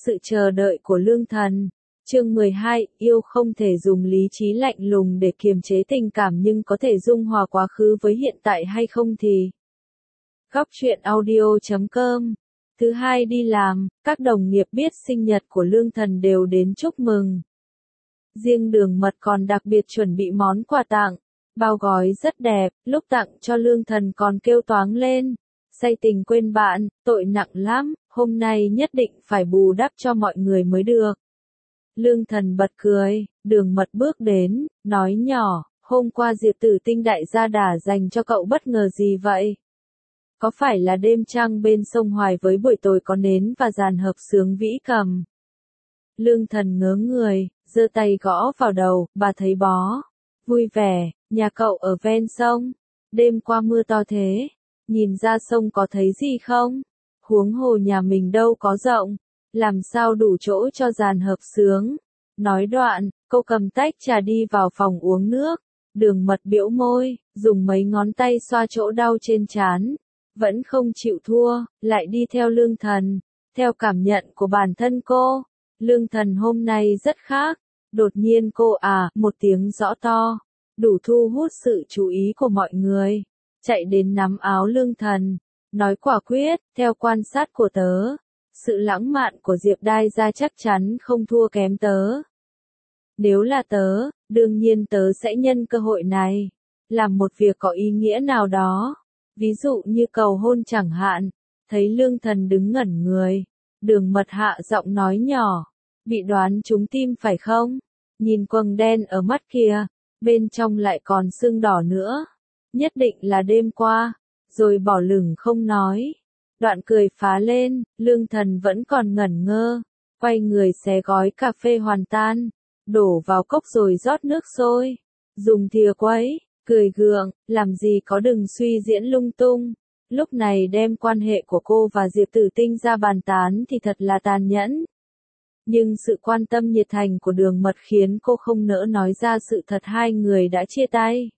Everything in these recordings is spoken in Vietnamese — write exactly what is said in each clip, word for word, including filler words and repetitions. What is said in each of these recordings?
Sự chờ đợi của Lương Thần. Chương mười hai, yêu không thể dùng lý trí lạnh lùng để kiềm chế tình cảm nhưng có thể dung hòa quá khứ với hiện tại hay không thì. Góc truyện audio chấm com. Thứ hai đi làm, các đồng nghiệp biết sinh nhật của Lương Thần đều đến chúc mừng. Riêng Đường Mật còn đặc biệt chuẩn bị món quà tặng, bao gói rất đẹp, lúc tặng cho Lương Thần còn kêu toáng lên. Say tình quên bạn, tội nặng lắm, hôm nay nhất định phải bù đắp cho mọi người mới được. Lương Thần bật cười, Đường Mật bước đến, nói nhỏ, hôm qua Diệp Tử Tinh đại gia đà dành cho cậu bất ngờ gì vậy? Có phải là đêm trăng bên sông Hoài với buổi tối có nến và dàn hợp xướng vĩ cầm? Lương Thần ngớ người, giơ tay gõ vào đầu, bà thấy bó. Vui vẻ, nhà cậu ở ven sông, đêm qua mưa to thế, nhìn ra sông có thấy gì không? Huống hồ nhà mình đâu có rộng, làm sao đủ chỗ cho dàn hợp xướng. Nói đoạn, cô cầm tách trà đi vào phòng uống nước. Đường Mật bĩu môi, dùng mấy ngón tay xoa chỗ đau trên trán, vẫn không chịu thua, lại đi theo Lương Thần. Theo cảm nhận của bản thân cô, Lương Thần hôm nay rất khác. Đột nhiên cô à, một tiếng rõ to, đủ thu hút sự chú ý của mọi người. Chạy đến nắm áo Lương Thần, nói quả quyết, theo quan sát của tớ, sự lãng mạn của Diệp Đai Gia chắc chắn không thua kém tớ. Nếu là tớ, đương nhiên tớ sẽ nhân cơ hội này, làm một việc có ý nghĩa nào đó, ví dụ như cầu hôn chẳng hạn. Thấy Lương Thần đứng ngẩn người, Đường Mật hạ giọng nói nhỏ, bị đoán trúng tim phải không? Nhìn quầng đen ở mắt kia, bên trong lại còn sưng đỏ nữa, nhất định là đêm qua, rồi bỏ lửng không nói. Đoạn cười phá lên, Lương Thần vẫn còn ngẩn ngơ, quay người xé gói cà phê hoàn tan, đổ vào cốc rồi rót nước sôi, dùng thìa quấy, cười gượng, làm gì có đừng suy diễn lung tung. Lúc này đem quan hệ của cô và Diệp Tử Tinh ra bàn tán thì thật là tàn nhẫn. Nhưng sự quan tâm nhiệt thành của Đường Mật khiến cô không nỡ nói ra sự thật hai người đã chia tay.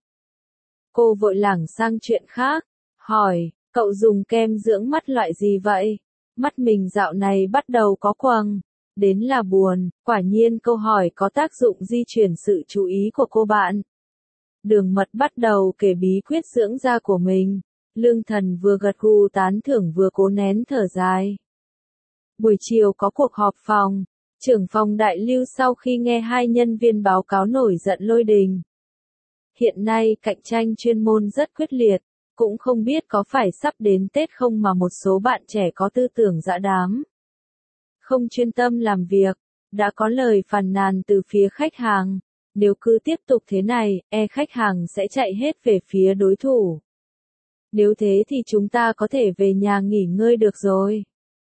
Cô vội lảng sang chuyện khác, hỏi, cậu dùng kem dưỡng mắt loại gì vậy? Mắt mình dạo này bắt đầu có quầng, đến là buồn. Quả nhiên câu hỏi có tác dụng di chuyển sự chú ý của cô bạn. Đường Mật bắt đầu kể bí quyết dưỡng da của mình. Lương Thần vừa gật gù tán thưởng vừa cố nén thở dài. Buổi chiều có cuộc họp phòng. Trưởng phòng Đại Lưu sau khi nghe hai nhân viên báo cáo nổi giận lôi đình. Hiện nay cạnh tranh chuyên môn rất quyết liệt, cũng không biết có phải sắp đến Tết không mà một số bạn trẻ có tư tưởng dã đám, không chuyên tâm làm việc. Đã có lời phàn nàn từ phía khách hàng, nếu cứ tiếp tục thế này, e khách hàng sẽ chạy hết về phía đối thủ. Nếu thế thì chúng ta có thể về nhà nghỉ ngơi được rồi.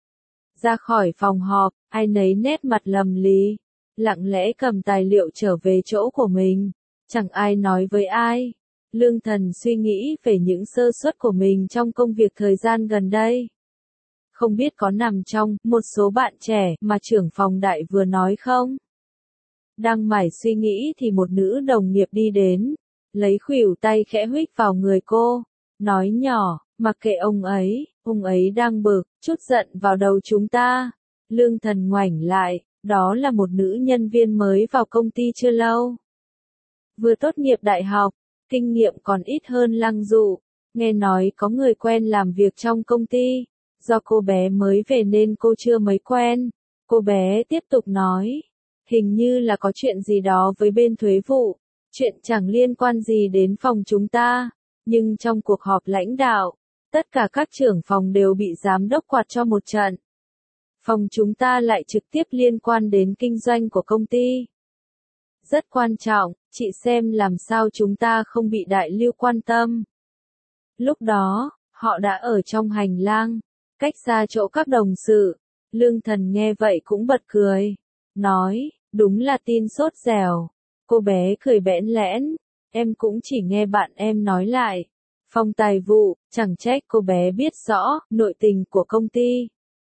Ra khỏi phòng họp, ai nấy nét mặt lầm lì, lặng lẽ cầm tài liệu trở về chỗ của mình, chẳng ai nói với ai. Lương Thần suy nghĩ về những sơ suất của mình trong công việc thời gian gần đây. Không biết có nằm trong một số bạn trẻ mà trưởng phòng Đại vừa nói không? Đang mải suy nghĩ thì một nữ đồng nghiệp đi đến, lấy khuỷu tay khẽ huých vào người cô, nói nhỏ, mặc kệ ông ấy, ông ấy đang bực, chút giận vào đầu chúng ta. Lương Thần ngoảnh lại, đó là một nữ nhân viên mới vào công ty chưa lâu. Vừa tốt nghiệp đại học, kinh nghiệm còn ít hơn Lăng Dụ, nghe nói có người quen làm việc trong công ty, do cô bé mới về nên cô chưa mấy quen. Cô bé tiếp tục nói, hình như là có chuyện gì đó với bên thuế vụ, chuyện chẳng liên quan gì đến phòng chúng ta, nhưng trong cuộc họp lãnh đạo, tất cả các trưởng phòng đều bị giám đốc quạt cho một trận. Phòng chúng ta lại trực tiếp liên quan đến kinh doanh của công ty. Rất quan trọng, chị xem làm sao chúng ta không bị Đại Lưu quan tâm. Lúc đó, họ đã ở trong hành lang, cách xa chỗ các đồng sự. Lương Thần nghe vậy cũng bật cười, nói, đúng là tin sốt dẻo. Cô bé cười bẽn lẽn, em cũng chỉ nghe bạn em nói lại. Phòng tài vụ, chẳng trách cô bé biết rõ nội tình của công ty.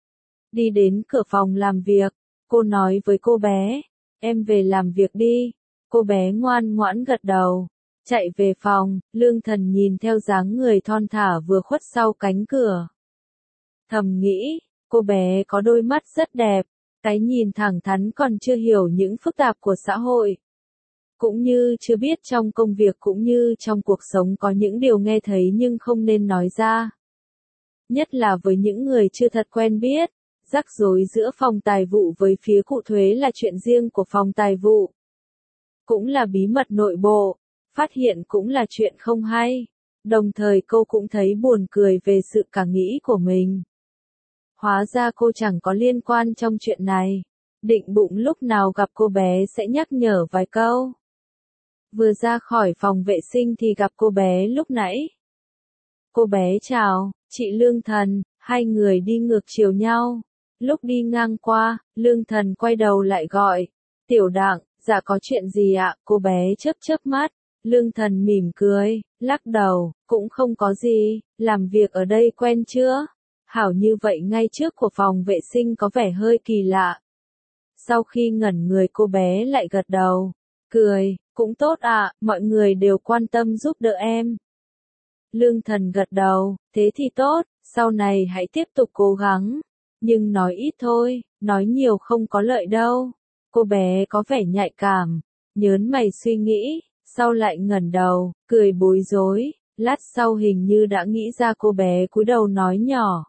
Đi đến cửa phòng làm việc, cô nói với cô bé, em về làm việc đi. Cô bé ngoan ngoãn gật đầu, chạy về phòng. Lương Thần nhìn theo dáng người thon thả vừa khuất sau cánh cửa, thầm nghĩ, cô bé có đôi mắt rất đẹp, Cái nhìn thẳng thắn còn chưa hiểu những phức tạp của xã hội. Cũng như chưa biết trong công việc cũng như trong cuộc sống có những điều nghe thấy nhưng không nên nói ra. Nhất là với những người chưa thật quen biết, rắc rối giữa phòng tài vụ với phía cụ thuế là chuyện riêng của phòng tài vụ. Cũng là bí mật nội bộ, phát hiện cũng là chuyện không hay. Đồng thời cô cũng thấy buồn cười về sự cả nghĩ của mình. Hóa ra cô chẳng có liên quan trong chuyện này. Định bụng lúc nào gặp cô bé sẽ nhắc nhở vài câu. Vừa ra khỏi phòng vệ sinh thì gặp cô bé lúc nãy. Cô bé chào, chị Lương Thần, hai người đi ngược chiều nhau. Lúc đi ngang qua, Lương Thần quay đầu lại gọi. Tiểu Đặng, dạ có chuyện gì ạ? Cô bé chớp chớp mắt. Lương Thần mỉm cười, lắc đầu, cũng không có gì, làm việc ở đây quen chưa? Hảo như vậy ngay trước của phòng vệ sinh có vẻ hơi kỳ lạ. Sau khi ngẩn người cô bé lại gật đầu, cười, cũng tốt ạ, mọi người đều quan tâm giúp đỡ em. Lương Thần gật đầu, thế thì tốt, sau này hãy tiếp tục cố gắng. Nhưng nói ít thôi, nói nhiều không có lợi đâu. Cô bé có vẻ nhạy cảm, nhớn mày suy nghĩ, sau lại ngẩn đầu, cười bối rối, lát sau hình như đã nghĩ ra cô bé cúi đầu nói nhỏ.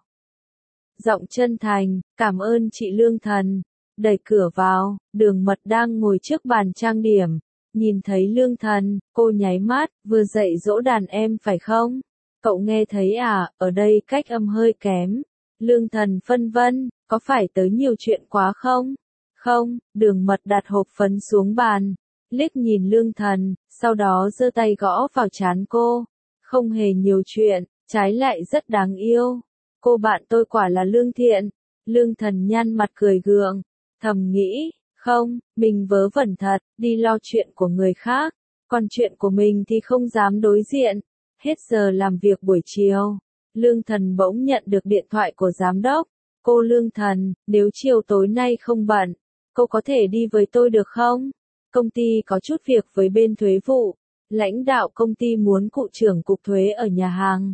Giọng chân thành, cảm ơn chị Lương Thần. Đẩy cửa vào, Đường Mật đang ngồi trước bàn trang điểm. Nhìn thấy Lương Thần, cô nháy mắt, vừa dạy dỗ đàn em phải không? Cậu nghe thấy à, ở đây cách âm hơi kém. Lương Thần phân vân, có phải tới nhiều chuyện quá không? Không, Đường Mật đặt hộp phấn xuống bàn, liếc nhìn Lương Thần, sau đó giơ tay gõ vào trán cô. Không hề nhiều chuyện, trái lại rất đáng yêu. Cô bạn tôi quả là lương thiện. Lương Thần nhăn mặt cười gượng, thầm nghĩ, không, mình vớ vẩn thật, đi lo chuyện của người khác, còn chuyện của mình thì không dám đối diện. Hết giờ làm việc buổi chiều, Lương Thần bỗng nhận được điện thoại của giám đốc. Cô Lương Thần, nếu chiều tối nay không bận, cô có thể đi với tôi được không? Công ty có chút việc với bên thuế vụ, lãnh đạo công ty muốn cụ trưởng cục thuế ở nhà hàng.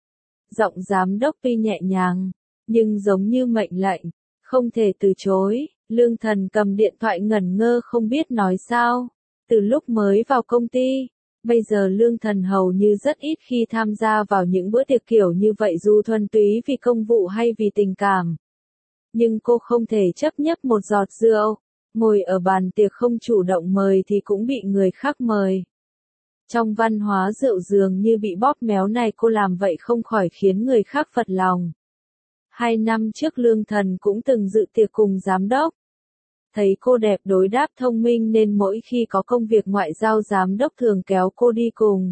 Giọng giám đốc tuy nhẹ nhàng, nhưng giống như mệnh lệnh, không thể từ chối. Lương Thần cầm điện thoại ngẩn ngơ không biết nói sao. Từ lúc mới vào công ty, bây giờ Lương Thần hầu như rất ít khi tham gia vào những bữa tiệc kiểu như vậy dù thuần túy vì công vụ hay vì tình cảm. Nhưng cô không thể chấp nhấp một giọt rượu, ngồi ở bàn tiệc không chủ động mời thì cũng bị người khác mời. Trong văn hóa rượu dường như bị bóp méo này cô làm vậy không khỏi khiến người khác phật lòng. Hai năm trước Lương Thần cũng từng dự tiệc cùng giám đốc. Thấy cô đẹp đối đáp thông minh nên mỗi khi có công việc ngoại giao giám đốc thường kéo cô đi cùng.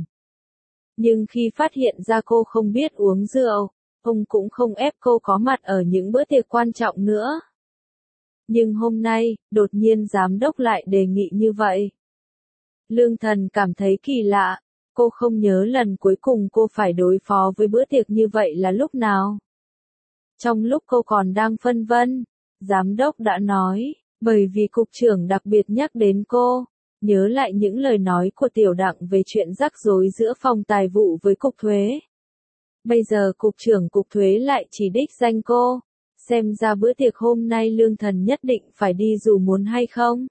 Nhưng khi phát hiện ra cô không biết uống rượu, ông cũng không ép cô có mặt ở những bữa tiệc quan trọng nữa. Nhưng hôm nay, đột nhiên giám đốc lại đề nghị như vậy. Lương Thần cảm thấy kỳ lạ, cô không nhớ lần cuối cùng cô phải đối phó với bữa tiệc như vậy là lúc nào. Trong lúc cô còn đang phân vân, giám đốc đã nói, bởi vì cục trưởng đặc biệt nhắc đến cô, nhớ lại những lời nói của Tiểu Đặng về chuyện rắc rối giữa phòng tài vụ với cục thuế. Bây giờ cục trưởng cục thuế lại chỉ đích danh cô, xem ra bữa tiệc hôm nay Lương Thần nhất định phải đi dù muốn hay không.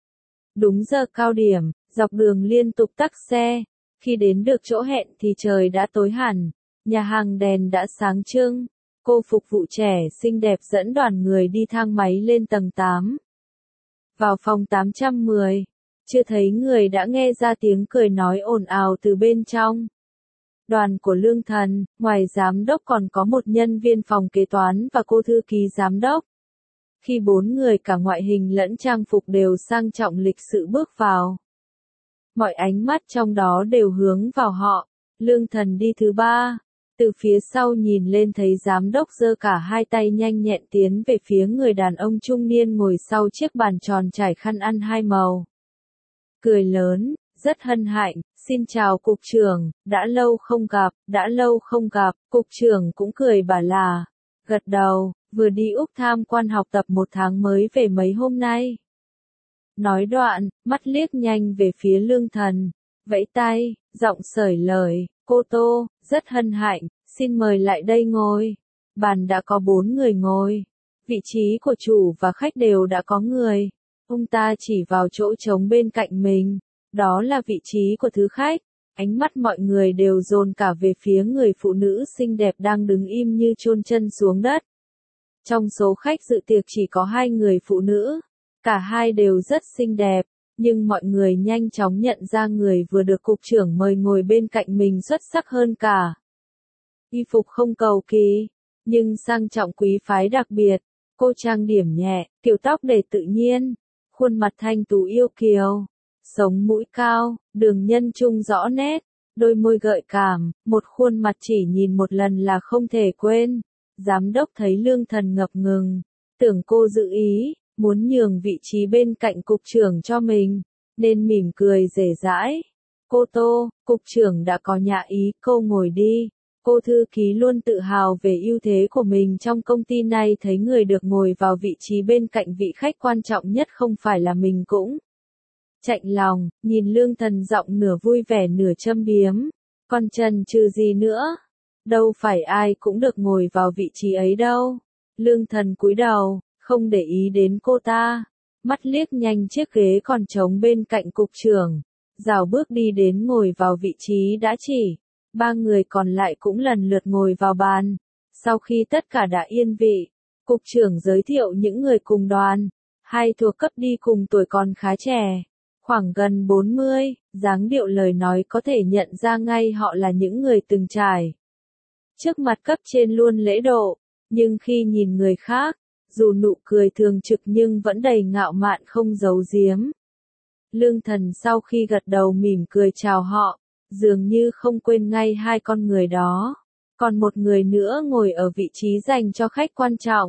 Đúng giờ cao điểm, dọc đường liên tục tắc xe, khi đến được chỗ hẹn thì trời đã tối hẳn, nhà hàng đèn đã sáng trưng. Cô phục vụ trẻ xinh đẹp dẫn đoàn người đi thang máy lên tầng tám. Vào phòng tám trăm mười, chưa thấy người đã nghe ra tiếng cười nói ồn ào từ bên trong. Đoàn của Lương Thần, ngoài giám đốc còn có một nhân viên phòng kế toán và cô thư ký giám đốc. Khi bốn người cả ngoại hình lẫn trang phục đều sang trọng lịch sự bước vào, mọi ánh mắt trong đó đều hướng vào họ. Lương Thần đi thứ ba. Từ phía sau nhìn lên thấy giám đốc giơ cả hai tay nhanh nhẹn tiến về phía người đàn ông trung niên ngồi sau chiếc bàn tròn trải khăn ăn hai màu. Cười lớn, rất hân hạnh, xin chào cục trưởng, đã lâu không gặp, đã lâu không gặp, cục trưởng cũng cười bảo là, gật đầu, vừa đi Úc tham quan học tập một tháng mới về mấy hôm nay. Nói đoạn, mắt liếc nhanh về phía Lương Thần, vẫy tay, giọng sởi lời. Cô Tô, rất hân hạnh, xin mời lại đây ngồi. Bàn đã có bốn người ngồi. Vị trí của chủ và khách đều đã có người. Ông ta chỉ vào chỗ trống bên cạnh mình. Đó là vị trí của thứ khách. Ánh mắt mọi người đều dồn cả về phía người phụ nữ xinh đẹp đang đứng im như chôn chân xuống đất. Trong số khách dự tiệc chỉ có hai người phụ nữ. Cả hai đều rất xinh đẹp. Nhưng mọi người nhanh chóng nhận ra người vừa được cục trưởng mời ngồi bên cạnh mình xuất sắc hơn cả. Y phục không cầu kỳ, nhưng sang trọng quý phái đặc biệt. Cô trang điểm nhẹ, kiểu tóc để tự nhiên. Khuôn mặt thanh tú yêu kiều. Sống mũi cao, đường nhân trung rõ nét. Đôi môi gợi cảm, một khuôn mặt chỉ nhìn một lần là không thể quên. Giám đốc thấy Lương Thần ngập ngừng. Tưởng cô dự ý, muốn nhường vị trí bên cạnh cục trưởng cho mình. Nên mỉm cười rể rãi. Cô Tô, cục trưởng đã có nhã ý, cô ngồi đi. Cô thư ký luôn tự hào về ưu thế của mình trong công ty này, thấy người được ngồi vào vị trí bên cạnh vị khách quan trọng nhất không phải là mình cũng chạnh lòng, nhìn Lương Thần giọng nửa vui vẻ nửa châm biếm. Còn chần chừ gì nữa? Đâu phải ai cũng được ngồi vào vị trí ấy đâu. Lương Thần cúi đầu, không để ý đến cô ta. Mắt liếc nhanh chiếc ghế còn trống bên cạnh cục trưởng. Rảo bước đi đến ngồi vào vị trí đã chỉ. Ba người còn lại cũng lần lượt ngồi vào bàn. Sau khi tất cả đã yên vị, cục trưởng giới thiệu những người cùng đoàn. Hai thuộc cấp đi cùng tuổi còn khá trẻ. Khoảng gần bốn mươi, dáng điệu lời nói có thể nhận ra ngay họ là những người từng trải. Trước mặt cấp trên luôn lễ độ, nhưng khi nhìn người khác, dù nụ cười thường trực nhưng vẫn đầy ngạo mạn không giấu giếm. Lương Thần sau khi gật đầu mỉm cười chào họ, dường như không quên ngay hai con người đó. Còn một người nữa ngồi ở vị trí dành cho khách quan trọng.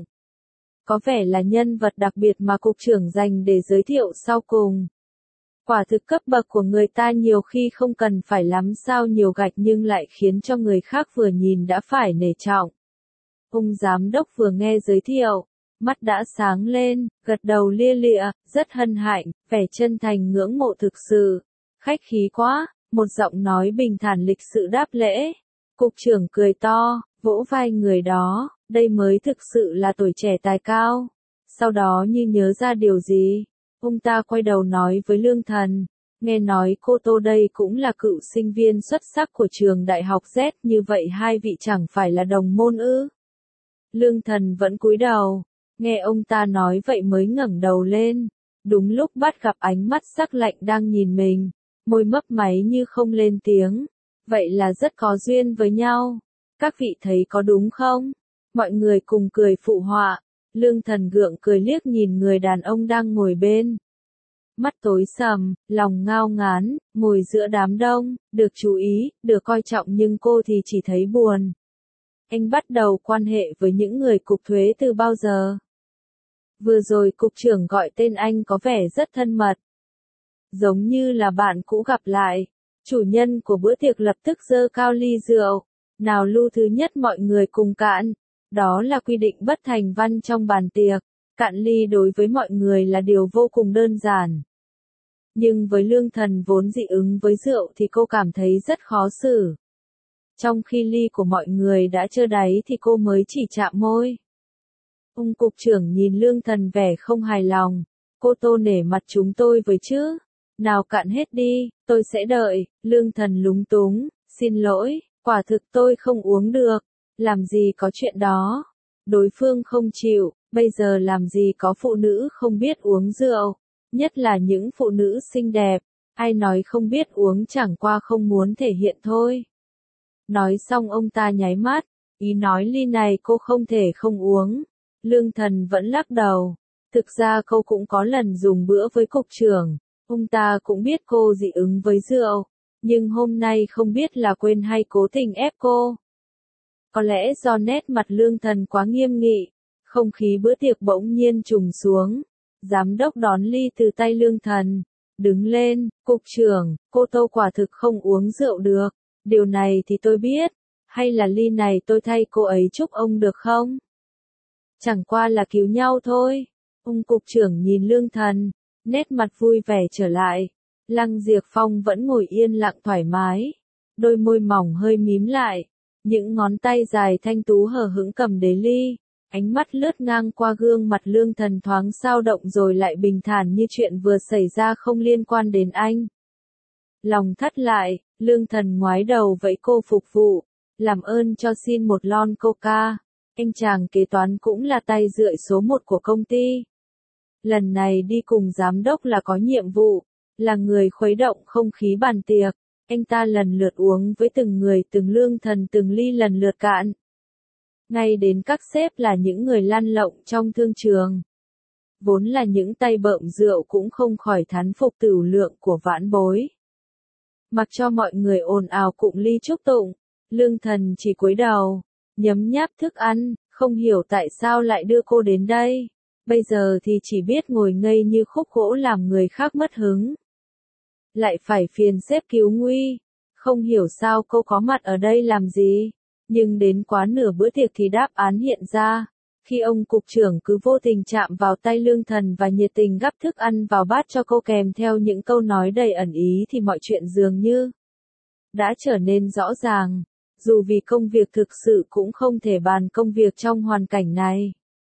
Có vẻ là nhân vật đặc biệt mà cục trưởng dành để giới thiệu sau cùng. Quả thực cấp bậc của người ta nhiều khi không cần phải lắm sao nhiều gạch nhưng lại khiến cho người khác vừa nhìn đã phải nể trọng. Ông giám đốc vừa nghe giới thiệu, mắt đã sáng lên, gật đầu lia lịa, rất hân hạnh, vẻ chân thành ngưỡng mộ thực sự. Khách khí quá, một giọng nói bình thản lịch sự đáp lễ. Cục trưởng cười to, vỗ vai người đó, đây mới thực sự là tuổi trẻ tài cao. Sau đó như nhớ ra điều gì, ông ta quay đầu nói với Lương Thần, nghe nói cô Tô đây cũng là cựu sinh viên xuất sắc của trường đại học Z, như vậy hai vị chẳng phải là đồng môn ư? Lương Thần vẫn cúi đầu, nghe ông ta nói vậy mới ngẩng đầu lên, đúng lúc bắt gặp ánh mắt sắc lạnh đang nhìn mình, môi mấp máy như không lên tiếng, vậy là rất có duyên với nhau, các vị thấy có đúng không? Mọi người cùng cười phụ họa. Lương Thần gượng cười liếc nhìn người đàn ông đang ngồi bên. Mắt tối sầm, lòng ngao ngán, ngồi giữa đám đông, được chú ý, được coi trọng nhưng cô thì chỉ thấy buồn. Anh bắt đầu quan hệ với những người cục thuế từ bao giờ? Vừa rồi cục trưởng gọi tên anh có vẻ rất thân mật. Giống như là bạn cũ gặp lại. Chủ nhân của bữa tiệc lập tức giơ cao ly rượu. Nào lu thứ nhất mọi người cùng cạn. Đó là quy định bất thành văn trong bàn tiệc, cạn ly đối với mọi người là điều vô cùng đơn giản. Nhưng với Lương Thần vốn dị ứng với rượu thì cô cảm thấy rất khó xử. Trong khi ly của mọi người đã trơ đáy thì cô mới chỉ chạm môi. Ông cục trưởng nhìn Lương Thần vẻ không hài lòng, cô Tô nể mặt chúng tôi với chứ. Nào cạn hết đi, tôi sẽ đợi. Lương Thần lúng túng, xin lỗi, quả thực tôi không uống được. Làm gì có chuyện đó. Đối phương không chịu, bây giờ làm gì có phụ nữ không biết uống rượu. Nhất là những phụ nữ xinh đẹp. Ai nói không biết uống chẳng qua không muốn thể hiện thôi. Nói xong ông ta nháy mắt. Ý nói ly này cô không thể không uống. Lương Thần vẫn lắc đầu. Thực ra cô cũng có lần dùng bữa với cục trưởng. Ông ta cũng biết cô dị ứng với rượu. Nhưng hôm nay không biết là quên hay cố tình ép cô. Có lẽ do nét mặt Lương Thần quá nghiêm nghị, không khí bữa tiệc bỗng nhiên trùng xuống. Giám đốc đón ly từ tay Lương Thần, đứng lên, cục trưởng, cô Tô quả thực không uống rượu được, điều này thì tôi biết, hay là ly này tôi thay cô ấy chúc ông được không? Chẳng qua là cứu nhau thôi. Ông cục trưởng nhìn Lương Thần, nét mặt vui vẻ trở lại. Lăng Diệp Phong vẫn ngồi yên lặng thoải mái, đôi môi mỏng hơi mím lại. Những ngón tay dài thanh tú hờ hững cầm đế ly, Ánh mắt lướt ngang qua gương mặt Lương Thần thoáng dao động rồi lại bình thản như chuyện vừa xảy ra không liên quan đến anh. Lòng thắt lại, Lương Thần ngoái đầu vẫy cô phục vụ, làm ơn cho xin một lon coca. Anh chàng kế toán cũng là tay rượi số một của công ty. Lần này đi cùng giám đốc là có nhiệm vụ, là người khuấy động không khí bàn tiệc. Anh ta lần lượt uống với từng người, từng Lương Thần từng ly lần lượt cạn. Ngay đến các sếp là những người lăn lộn trong thương trường. Vốn là những tay bợm rượu cũng không khỏi thán phục tửu lượng của vãn bối. Mặc cho mọi người ồn ào cụng ly chúc tụng, Lương Thần chỉ cúi đầu, nhấm nháp thức ăn, không hiểu tại sao lại đưa cô đến đây. Bây giờ thì chỉ biết ngồi ngây như khúc gỗ làm người khác mất hứng. Lại phải phiền sếp cứu nguy, không hiểu sao cô có mặt ở đây làm gì. Nhưng đến quá nửa bữa tiệc thì đáp án hiện ra. Khi ông cục trưởng cứ vô tình chạm vào tay Lương Thần và nhiệt tình gắp thức ăn vào bát cho cô kèm theo những câu nói đầy ẩn ý thì mọi chuyện dường như đã trở nên rõ ràng. Dù vì công việc thực sự cũng không thể bàn công việc trong hoàn cảnh này.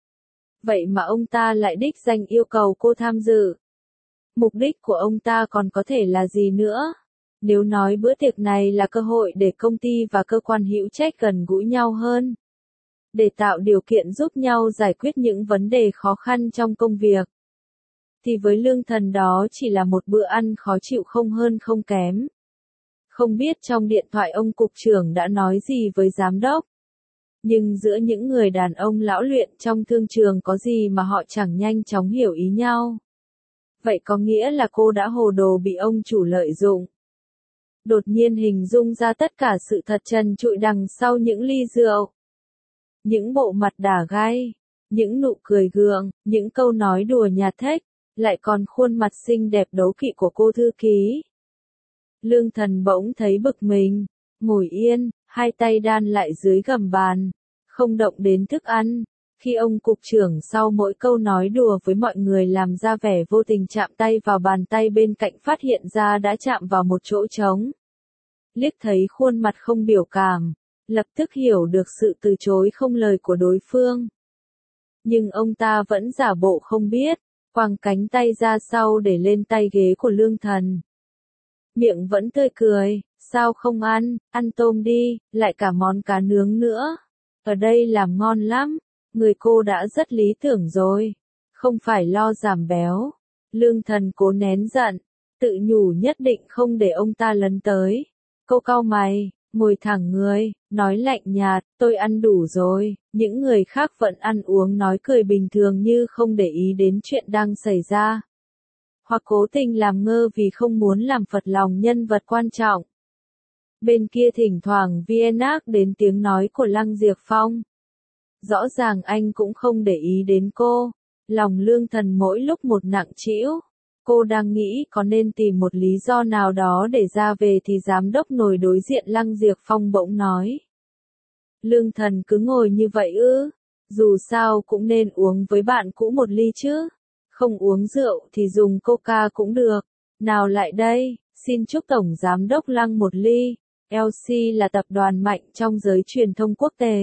Vậy mà ông ta lại đích danh yêu cầu cô tham dự. Mục đích của ông ta còn có thể là gì nữa? Nếu nói bữa tiệc này là cơ hội để công ty và cơ quan hữu trách gần gũi nhau hơn. Để tạo điều kiện giúp nhau giải quyết những vấn đề khó khăn trong công việc. Thì với Lương Thần đó chỉ là một bữa ăn khó chịu không hơn không kém. Không biết trong điện thoại ông cục trưởng đã nói gì với giám đốc. Nhưng giữa những người đàn ông lão luyện trong thương trường có gì mà họ chẳng nhanh chóng hiểu ý nhau. Vậy có nghĩa là cô đã hồ đồ bị ông chủ lợi dụng. Đột nhiên hình dung ra tất cả sự thật trần trụi đằng sau những ly rượu. Những bộ mặt đả gai, những nụ cười gượng, những câu nói đùa nhạt thách, lại còn khuôn mặt xinh đẹp đố kỵ của cô thư ký. Lương Thần bỗng thấy bực mình, ngồi yên, hai tay đan lại dưới gầm bàn, không động đến thức ăn. Khi ông cục trưởng sau mỗi câu nói đùa với mọi người làm ra vẻ vô tình chạm tay vào bàn tay bên cạnh phát hiện ra đã chạm vào một chỗ trống. Liếc thấy khuôn mặt không biểu cảm, lập tức hiểu được sự từ chối không lời của đối phương. Nhưng ông ta vẫn giả bộ không biết, quàng cánh tay ra sau để lên tay ghế của Lương Thần. Miệng vẫn tươi cười, sao không ăn, ăn tôm đi, lại cả món cá nướng nữa. Ở đây làm ngon lắm, người cô đã rất lý tưởng rồi, không phải lo giảm béo. Lương Thần cố nén giận, tự nhủ nhất định không để ông ta lấn tới. Cô cau mày, ngồi thẳng người, nói lạnh nhạt, tôi ăn đủ rồi. Những người khác vẫn ăn uống nói cười bình thường như không để ý đến chuyện đang xảy ra. Hoặc cố tình làm ngơ vì không muốn làm phật lòng nhân vật quan trọng. Bên kia thỉnh thoảng Vienna đến tiếng nói của Lăng Diệp Phong. Rõ ràng anh cũng không để ý đến cô. Lòng Lương Thần mỗi lúc một nặng trĩu. Cô đang nghĩ có nên tìm một lý do nào đó để ra về thì giám đốc ngồi đối diện Lăng Diệp Phong bỗng nói. Lương Thần cứ ngồi như vậy ư? Dù sao cũng nên uống với bạn cũ một ly chứ. Không uống rượu thì dùng coca cũng được. Nào lại đây, xin chúc Tổng Giám đốc Lăng một ly. lờ xê là tập đoàn mạnh trong giới truyền thông quốc tế.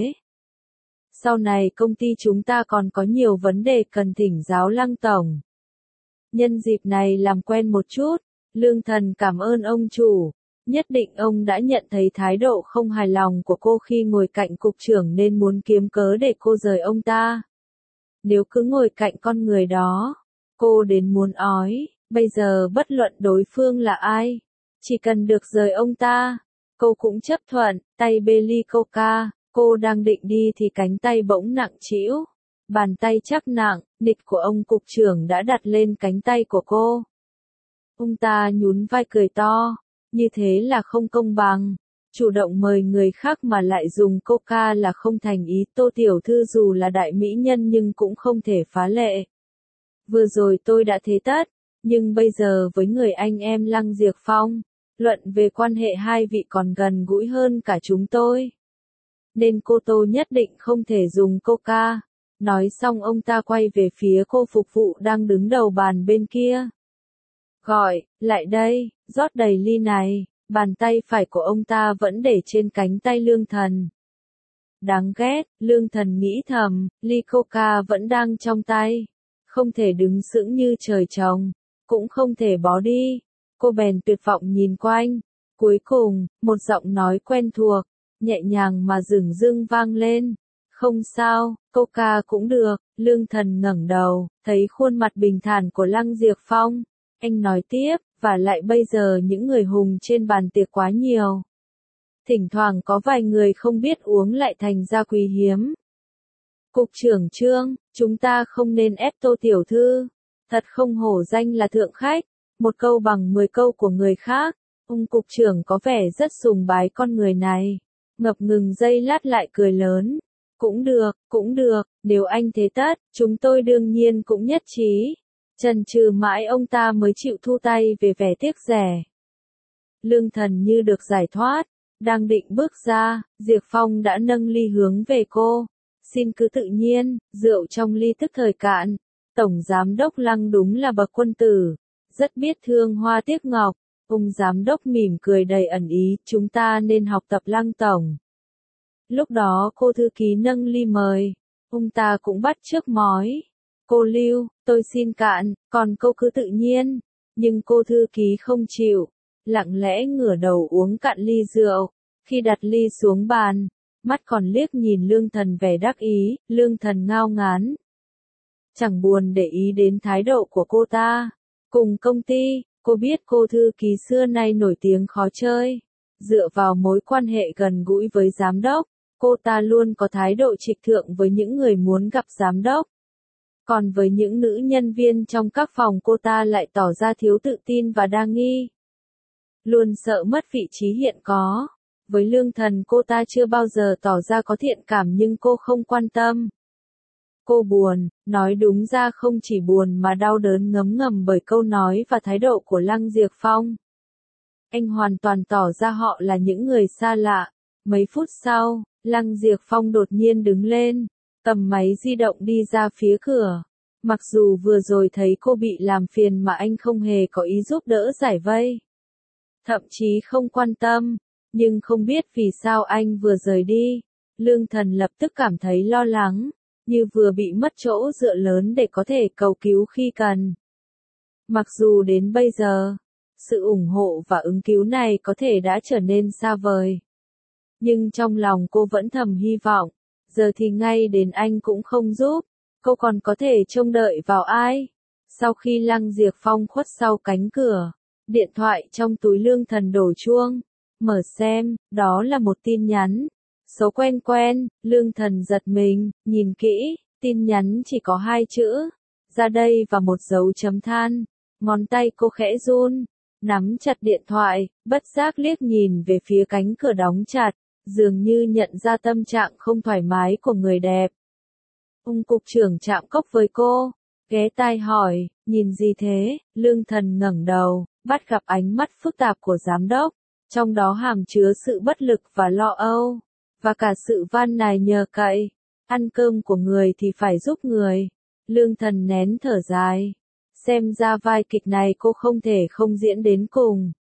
Sau này công ty chúng ta còn có nhiều vấn đề cần thỉnh giáo Lăng Tổng. Nhân dịp này làm quen một chút, Lương Thần cảm ơn ông chủ. Nhất định ông đã nhận thấy thái độ không hài lòng của cô khi ngồi cạnh cục trưởng nên muốn kiếm cớ để cô rời ông ta. Nếu cứ ngồi cạnh con người đó, cô đến muốn ói. Bây giờ bất luận đối phương là ai, chỉ cần được rời ông ta, cô cũng chấp thuận. Tay bê ly coca, cô đang định đi thì cánh tay bỗng nặng trĩu. Bàn tay chắc nặng, nịch của ông cục trưởng đã đặt lên cánh tay của cô. Ông ta nhún vai cười to, như thế là không công bằng. Chủ động mời người khác mà lại dùng coca là không thành ý. Tô tiểu thư dù là đại mỹ nhân nhưng cũng không thể phá lệ. Vừa rồi tôi đã thế tất, nhưng bây giờ với người anh em Lăng Diệp Phong, luận về quan hệ hai vị còn gần gũi hơn cả chúng tôi. Nên cô Tô nhất định không thể dùng coca. Nói xong ông ta quay về phía cô phục vụ đang đứng đầu bàn bên kia. Gọi, lại đây, rót đầy ly này. Bàn tay phải của ông ta vẫn để trên cánh tay Lương Thần. Đáng ghét, Lương Thần nghĩ thầm, ly coca vẫn đang trong tay. Không thể đứng sững như trời trồng, cũng không thể bỏ đi. Cô bèn tuyệt vọng nhìn quanh. Cuối cùng, một giọng nói quen thuộc, nhẹ nhàng mà dửng dưng vang lên. Không sao, coca cũng được. Lương Thần ngẩng đầu, thấy khuôn mặt bình thản của Lăng Diệp Phong. Anh nói tiếp, và lại bây giờ những người hùng trên bàn tiệc quá nhiều. Thỉnh thoảng có vài người không biết uống lại thành ra quý hiếm. Cục trưởng Trương, chúng ta không nên ép Tô tiểu thư. Thật không hổ danh là thượng khách. Một câu bằng mười câu của người khác. Ông cục trưởng có vẻ rất sùng bái con người này. Ngập ngừng giây lát lại cười lớn. Cũng được, cũng được, nếu anh thế tất, chúng tôi đương nhiên cũng nhất trí. Chần chừ mãi ông ta mới chịu thu tay về vẻ tiếc rẻ. Lương Thần như được giải thoát, đang định bước ra, Diệp Phong đã nâng ly hướng về cô. Xin cứ tự nhiên, rượu trong ly tức thời cạn. Tổng giám đốc Lăng đúng là bậc quân tử, rất biết thương hoa tiếc ngọc. Ông giám đốc mỉm cười đầy ẩn ý, chúng ta nên học tập Lăng tổng. Lúc đó cô thư ký nâng ly mời, ông ta cũng bắt chước mói. Cô Lưu, tôi xin cạn, còn cô cứ tự nhiên. Nhưng cô thư ký không chịu, lặng lẽ ngửa đầu uống cạn ly rượu. Khi đặt ly xuống bàn, mắt còn liếc nhìn Lương Thần vẻ đắc ý. Lương Thần ngao ngán, chẳng buồn để ý đến thái độ của cô ta. Cùng công ty, cô biết cô thư ký xưa nay nổi tiếng khó chơi. Dựa vào mối quan hệ gần gũi với giám đốc, cô ta luôn có thái độ trịch thượng với những người muốn gặp giám đốc. Còn với những nữ nhân viên trong các phòng cô ta lại tỏ ra thiếu tự tin và đa nghi. Luôn sợ mất vị trí hiện có. Với Lương Thần cô ta chưa bao giờ tỏ ra có thiện cảm nhưng cô không quan tâm. Cô buồn, nói đúng ra không chỉ buồn mà đau đớn ngấm ngầm bởi câu nói và thái độ của Lăng Diệp Phong. Anh hoàn toàn tỏ ra họ là những người xa lạ. Mấy phút sau, Lăng Diệp Phong đột nhiên đứng lên, cầm máy di động đi ra phía cửa. Mặc dù vừa rồi thấy cô bị làm phiền mà anh không hề có ý giúp đỡ giải vây. Thậm chí không quan tâm, nhưng không biết vì sao anh vừa rời đi. Lương Thần lập tức cảm thấy lo lắng, như vừa bị mất chỗ dựa lớn để có thể cầu cứu khi cần. Mặc dù đến bây giờ, sự ủng hộ và ứng cứu này có thể đã trở nên xa vời. Nhưng trong lòng cô vẫn thầm hy vọng, giờ thì ngay đến anh cũng không giúp, cô còn có thể trông đợi vào ai? Sau khi Lăng Diệp Phong khuất sau cánh cửa, điện thoại trong túi Lương Thần đổ chuông, mở xem, đó là một tin nhắn. Số quen quen, Lương Thần giật mình, nhìn kỹ, tin nhắn chỉ có hai chữ, ra đây và một dấu chấm than. Ngón tay cô khẽ run, nắm chặt điện thoại, bất giác liếc nhìn về phía cánh cửa đóng chặt, dường như nhận ra tâm trạng không thoải mái của người đẹp. Ông cục trưởng chạm cốc với cô, ghé tai hỏi, nhìn gì thế? Lương Thần ngẩng đầu, bắt gặp ánh mắt phức tạp của giám đốc, trong đó hàm chứa sự bất lực và lo âu, và cả sự van nài nhờ cậy. Ăn cơm của người thì phải giúp người. Lương Thần nén thở dài. Xem ra vai kịch này cô không thể không diễn đến cùng.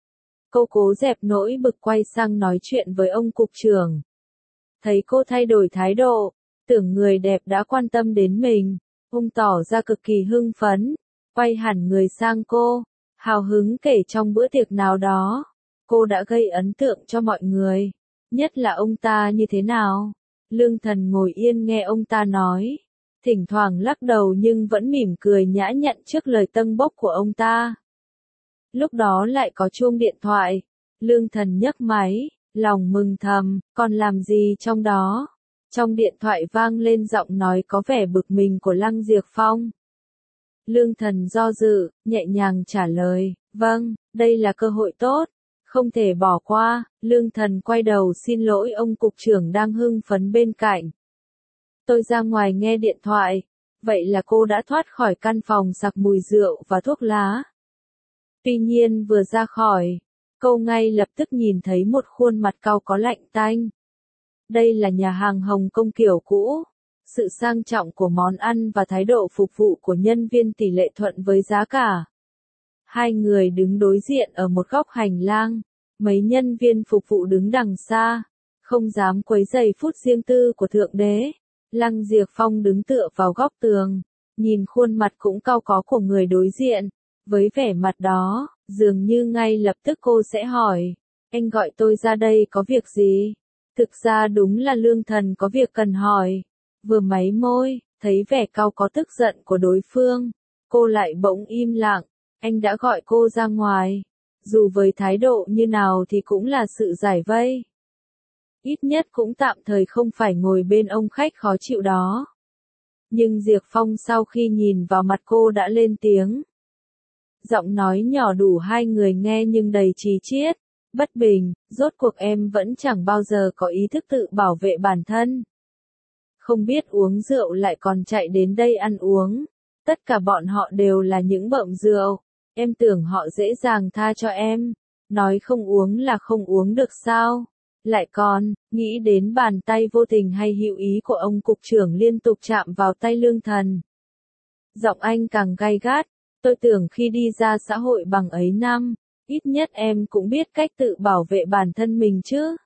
Cô cố dẹp nỗi bực quay sang nói chuyện với ông cục trưởng. Thấy cô thay đổi thái độ, tưởng người đẹp đã quan tâm đến mình, ông tỏ ra cực kỳ hưng phấn, quay hẳn người sang cô, hào hứng kể trong bữa tiệc nào đó, cô đã gây ấn tượng cho mọi người, nhất là ông ta như thế nào. Lương Thần ngồi yên nghe ông ta nói, thỉnh thoảng lắc đầu nhưng vẫn mỉm cười nhã nhặn trước lời tâng bốc của ông ta. Lúc đó lại có chuông điện thoại, Lương Thần nhấc máy, lòng mừng thầm, còn làm gì trong đó? Trong điện thoại vang lên giọng nói có vẻ bực mình của Lăng Diệp Phong. Lương Thần do dự, nhẹ nhàng trả lời, vâng, đây là cơ hội tốt, không thể bỏ qua. Lương Thần quay đầu xin lỗi ông cục trưởng đang hưng phấn bên cạnh. Tôi ra ngoài nghe điện thoại, vậy là cô đã thoát khỏi căn phòng sặc mùi rượu và thuốc lá. Tuy nhiên vừa ra khỏi, cô ngay lập tức nhìn thấy một khuôn mặt cau có lạnh tanh. Đây là nhà hàng Hồng Kông kiểu cũ. Sự sang trọng của món ăn và thái độ phục vụ của nhân viên tỷ lệ thuận với giá cả. Hai người đứng đối diện ở một góc hành lang, mấy nhân viên phục vụ đứng đằng xa, không dám quấy rầy phút riêng tư của Thượng Đế. Lăng Diệp Phong đứng tựa vào góc tường, nhìn khuôn mặt cũng cau có của người đối diện, với vẻ mặt đó, dường như ngay lập tức cô sẽ hỏi, anh gọi tôi ra đây có việc gì? Thực ra đúng là Lương Thần có việc cần hỏi. Vừa máy môi, thấy vẻ cau có tức giận của đối phương, cô lại bỗng im lặng, anh đã gọi cô ra ngoài. Dù với thái độ như nào thì cũng là sự giải vây. Ít nhất cũng tạm thời không phải ngồi bên ông khách khó chịu đó. Nhưng Diệp Phong sau khi nhìn vào mặt cô đã lên tiếng. Giọng nói nhỏ đủ hai người nghe nhưng đầy trí chiết, bất bình, rốt cuộc em vẫn chẳng bao giờ có ý thức tự bảo vệ bản thân. Không biết uống rượu lại còn chạy đến đây ăn uống. Tất cả bọn họ đều là những bợm rượu. Em tưởng họ dễ dàng tha cho em. Nói không uống là không uống được sao? Lại còn, nghĩ đến bàn tay vô tình hay hữu ý của ông cục trưởng liên tục chạm vào tay Lương Thần. Giọng anh càng gay gắt, tôi tưởng khi đi ra xã hội bằng ấy năm, ít nhất em cũng biết cách tự bảo vệ bản thân mình chứ.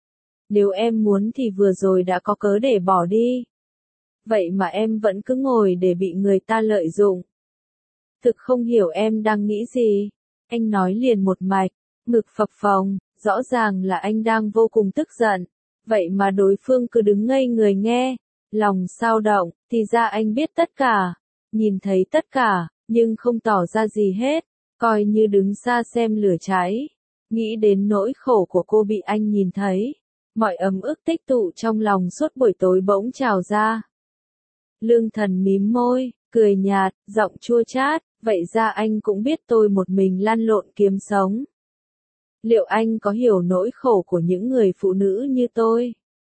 Nếu em muốn thì vừa rồi đã có cớ để bỏ đi. Vậy mà em vẫn cứ ngồi để bị người ta lợi dụng. Thực không hiểu em đang nghĩ gì. Anh nói liền một mạch, ngực phập phồng, rõ ràng là anh đang vô cùng tức giận. Vậy mà đối phương cứ đứng ngây người nghe, lòng sao động, thì ra anh biết tất cả, nhìn thấy tất cả, nhưng không tỏ ra gì hết, coi như đứng xa xem lửa cháy. Nghĩ đến nỗi khổ của cô bị anh nhìn thấy, mọi ấm ức tích tụ trong lòng suốt buổi tối bỗng trào ra. Lương Thần mím môi, cười nhạt, giọng chua chát, vậy ra anh cũng biết tôi một mình lăn lộn kiếm sống. Liệu anh có hiểu nỗi khổ của những người phụ nữ như tôi?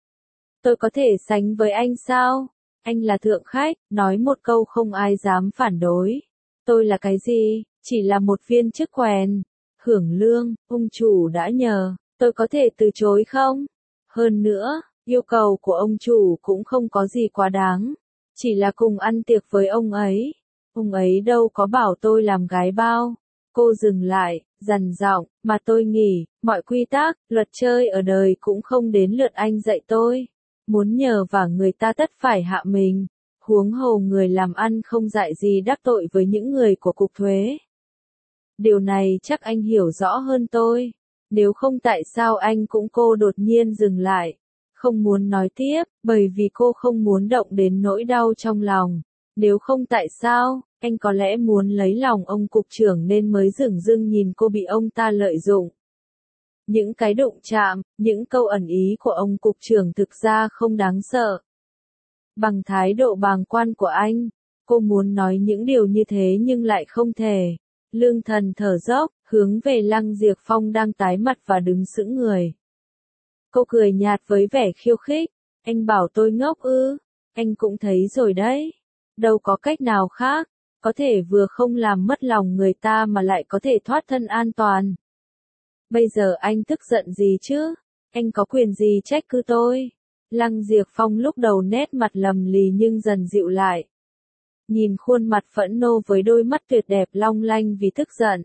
Tôi có thể sánh với anh sao? Anh là thượng khách, nói một câu không ai dám phản đối. Tôi là cái gì? Chỉ là một viên chức quèn. Hưởng lương, ông chủ đã nhờ, tôi có thể từ chối không? Hơn nữa, yêu cầu của ông chủ cũng không có gì quá đáng. Chỉ là cùng ăn tiệc với ông ấy. Ông ấy đâu có bảo tôi làm gái bao. Cô dừng lại, dằn giọng, mà tôi nghĩ, mọi quy tắc, luật chơi ở đời cũng không đến lượt anh dạy tôi. Muốn nhờ vả người ta tất phải hạ mình. Huống hồ người làm ăn không dạy gì đắc tội với những người của cục thuế. Điều này chắc anh hiểu rõ hơn tôi. Nếu không tại sao anh cũng cô đột nhiên dừng lại. Không muốn nói tiếp, bởi vì cô không muốn động đến nỗi đau trong lòng. Nếu không tại sao, anh có lẽ muốn lấy lòng ông cục trưởng nên mới dửng dưng nhìn cô bị ông ta lợi dụng. Những cái đụng chạm, những câu ẩn ý của ông cục trưởng thực ra không đáng sợ. Bằng thái độ bàng quan của anh, cô muốn nói những điều như thế nhưng lại không thể. Lương Thần thở dốc, hướng về Lăng Diệp Phong đang tái mặt và đứng sững người. Cô cười nhạt với vẻ khiêu khích, anh bảo tôi ngốc ư, anh cũng thấy rồi đấy. Đâu có cách nào khác, có thể vừa không làm mất lòng người ta mà lại có thể thoát thân an toàn. Bây giờ anh tức giận gì chứ? Anh có quyền gì trách cứ tôi? Lăng Diệp Phong lúc đầu nét mặt lầm lì nhưng dần dịu lại. Nhìn khuôn mặt phẫn nộ với đôi mắt tuyệt đẹp long lanh vì tức giận.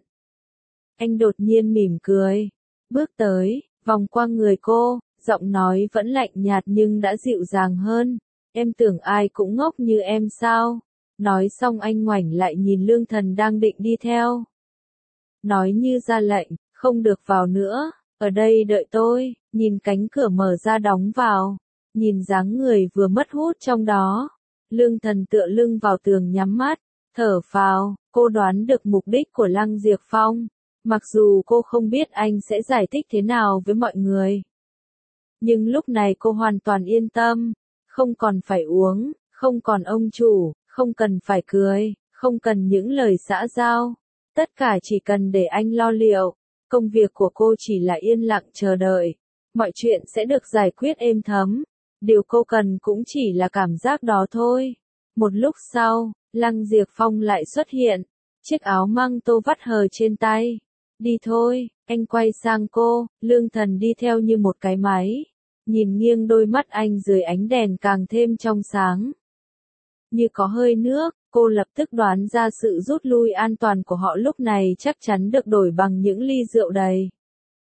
Anh đột nhiên mỉm cười, bước tới, vòng qua người cô, giọng nói vẫn lạnh nhạt nhưng đã dịu dàng hơn. Em tưởng ai cũng ngốc như em sao? Nói xong anh ngoảnh lại nhìn Lương Thần đang định đi theo. Nói như ra lệnh, không được vào nữa, ở đây đợi tôi, nhìn cánh cửa mở ra đóng vào, nhìn dáng người vừa mất hút trong đó. Lương Thần tựa lưng vào tường nhắm mắt, thở phào, cô đoán được mục đích của Lăng Diệp Phong, mặc dù cô không biết anh sẽ giải thích thế nào với mọi người. Nhưng lúc này cô hoàn toàn yên tâm, không còn phải uống, không còn ông chủ, không cần phải cười, không cần những lời xã giao, tất cả chỉ cần để anh lo liệu. Công việc của cô chỉ là yên lặng chờ đợi, mọi chuyện sẽ được giải quyết êm thấm. Điều cô cần cũng chỉ là cảm giác đó thôi. Một lúc sau, Lăng Diệp Phong lại xuất hiện, chiếc áo măng tô vắt hờ trên tay. Đi thôi, anh quay sang cô, Lương Thần đi theo như một cái máy. Nhìn nghiêng đôi mắt anh dưới ánh đèn càng thêm trong sáng. Như có hơi nước, cô lập tức đoán ra sự rút lui an toàn của họ lúc này chắc chắn được đổi bằng những ly rượu đầy.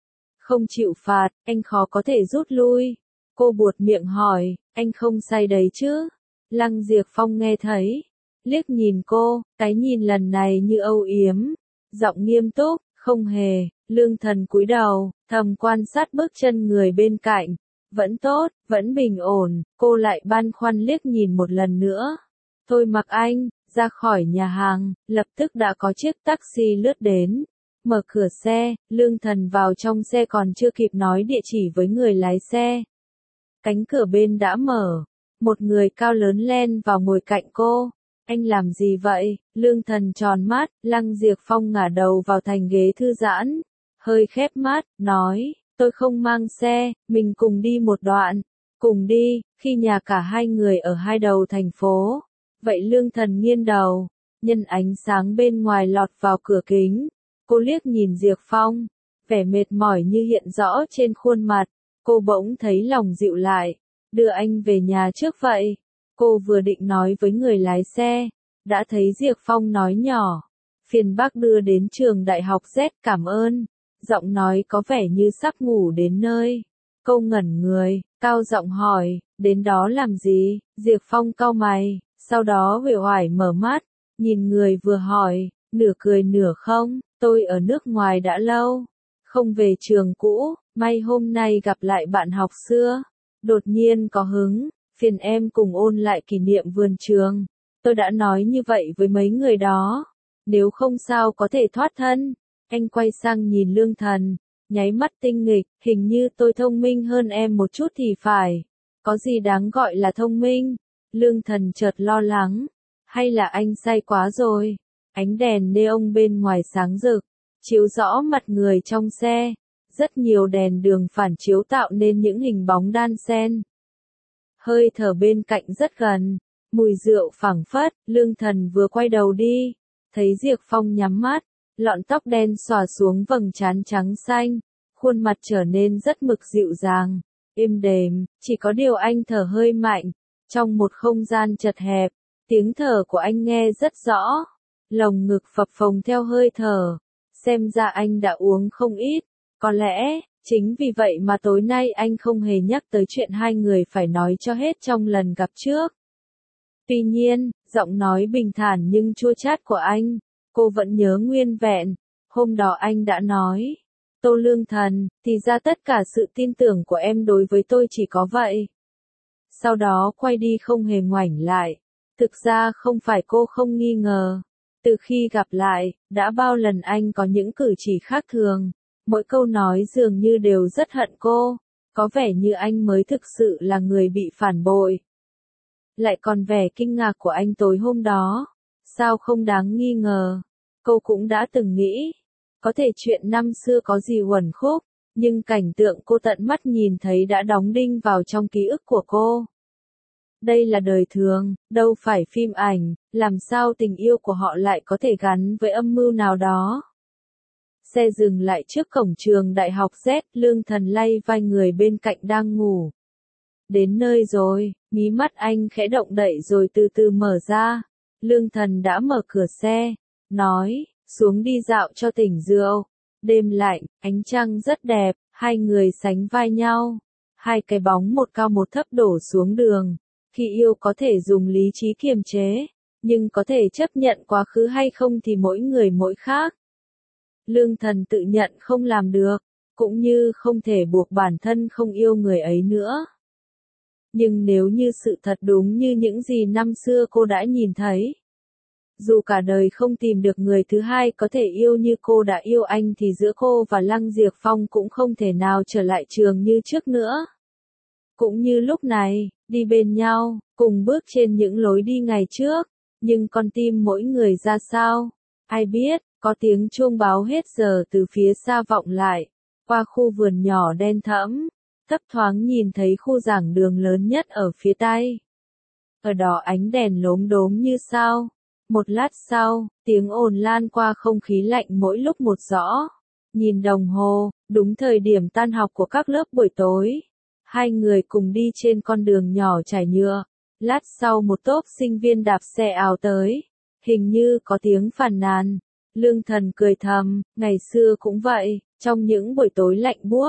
Không chịu phạt, anh khó có thể rút lui. Cô buột miệng hỏi, anh không say đấy chứ? Lăng Diệp Phong nghe thấy, liếc nhìn cô, cái nhìn lần này như âu yếm, giọng nghiêm túc, không hề. Lương Thần cúi đầu, thầm quan sát bước chân người bên cạnh, vẫn tốt, vẫn bình ổn. Cô lại băn khoăn liếc nhìn một lần nữa. Thôi mặc anh, ra khỏi nhà hàng, lập tức đã có chiếc taxi lướt đến. Mở cửa xe, Lương Thần vào trong xe còn chưa kịp nói địa chỉ với người lái xe. Cánh cửa bên đã mở, một người cao lớn len vào ngồi cạnh cô. Anh làm gì vậy? Lương Thần tròn mắt, Lăng Diệp Phong ngả đầu vào thành ghế thư giãn, hơi khép mắt, nói, tôi không mang xe, mình cùng đi một đoạn. Cùng đi, khi nhà cả hai người ở hai đầu thành phố. Vậy Lương Thần nghiêng đầu, nhân ánh sáng bên ngoài lọt vào cửa kính. Cô liếc nhìn Diệp Phong, vẻ mệt mỏi như hiện rõ trên khuôn mặt. Cô bỗng thấy lòng dịu lại, đưa anh về nhà trước vậy. Cô vừa định nói với người lái xe, đã thấy Diệp Phong nói nhỏ, phiền bác đưa đến trường đại học Z, cảm ơn. Giọng nói có vẻ như sắp ngủ đến nơi. Cô ngẩn người, cao giọng hỏi, đến đó làm gì? Diệp Phong cau mày, sau đó uể oải mở mắt, nhìn người vừa hỏi, nửa cười nửa không, tôi ở nước ngoài đã lâu, không về trường cũ, may hôm nay gặp lại bạn học xưa, đột nhiên có hứng, phiền em cùng ôn lại kỷ niệm vườn trường. Tôi đã nói như vậy với mấy người đó, nếu không sao có thể thoát thân. Anh quay sang nhìn Lương Thần, nháy mắt tinh nghịch, hình như tôi thông minh hơn em một chút thì phải. Có gì đáng gọi là thông minh? Lương Thần chợt lo lắng, hay là anh say quá rồi? Ánh đèn neon bên ngoài sáng rực, chiếu rõ mặt người trong xe, rất nhiều đèn đường phản chiếu tạo nên những hình bóng đan xen. Hơi thở bên cạnh rất gần, mùi rượu phảng phất. Lương Thần vừa quay đầu đi, thấy Diệp Phong nhắm mắt, lọn tóc đen xõa xuống vầng trán trắng xanh, khuôn mặt trở nên rất mực dịu dàng, êm đềm, chỉ có điều anh thở hơi mạnh, trong một không gian chật hẹp, tiếng thở của anh nghe rất rõ, lồng ngực phập phồng theo hơi thở, xem ra anh đã uống không ít, có lẽ, chính vì vậy mà tối nay anh không hề nhắc tới chuyện hai người phải nói cho hết trong lần gặp trước. Tuy nhiên, giọng nói bình thản nhưng chua chát của anh, cô vẫn nhớ nguyên vẹn. Hôm đó anh đã nói, Tô Lương Thần, thì ra tất cả sự tin tưởng của em đối với tôi chỉ có vậy. Sau đó quay đi không hề ngoảnh lại. Thực ra không phải cô không nghi ngờ. Từ khi gặp lại, đã bao lần anh có những cử chỉ khác thường. Mỗi câu nói dường như đều rất hận cô. Có vẻ như anh mới thực sự là người bị phản bội. Lại còn vẻ kinh ngạc của anh tối hôm đó. Sao không đáng nghi ngờ. Cô cũng đã từng nghĩ. Có thể chuyện năm xưa có gì uẩn khúc. Nhưng cảnh tượng cô tận mắt nhìn thấy đã đóng đinh vào trong ký ức của cô. Đây là đời thường, đâu phải phim ảnh, làm sao tình yêu của họ lại có thể gắn với âm mưu nào đó. Xe dừng lại trước cổng trường đại học Z, Lương Thần lay vai người bên cạnh đang ngủ. Đến nơi rồi, mí mắt anh khẽ động đậy rồi từ từ mở ra. Lương Thần đã mở cửa xe, nói, xuống đi dạo cho tỉnh rượu. Đêm lạnh, ánh trăng rất đẹp, hai người sánh vai nhau. Hai cái bóng một cao một thấp đổ xuống đường. Khi yêu có thể dùng lý trí kiềm chế, nhưng có thể chấp nhận quá khứ hay không thì mỗi người mỗi khác. Lương Thần tự nhận không làm được, cũng như không thể buộc bản thân không yêu người ấy nữa. Nhưng nếu như sự thật đúng như những gì năm xưa cô đã nhìn thấy, dù cả đời không tìm được người thứ hai có thể yêu như cô đã yêu anh thì giữa cô và Lăng Diệp Phong cũng không thể nào trở lại trường như trước nữa. Cũng như lúc này, đi bên nhau, cùng bước trên những lối đi ngày trước, nhưng con tim mỗi người ra sao? Ai biết, có tiếng chuông báo hết giờ từ phía xa vọng lại, qua khu vườn nhỏ đen thẫm, thấp thoáng nhìn thấy khu giảng đường lớn nhất ở phía tây. Ở đó ánh đèn lốm đốm như sao. Một lát sau, tiếng ồn lan qua không khí lạnh mỗi lúc một rõ. Nhìn đồng hồ, đúng thời điểm tan học của các lớp buổi tối. Hai người cùng đi trên con đường nhỏ trải nhựa. Lát sau một tốp sinh viên đạp xe ào tới. Hình như có tiếng phàn nàn. Lương Thần cười thầm, ngày xưa cũng vậy, trong những buổi tối lạnh buốt,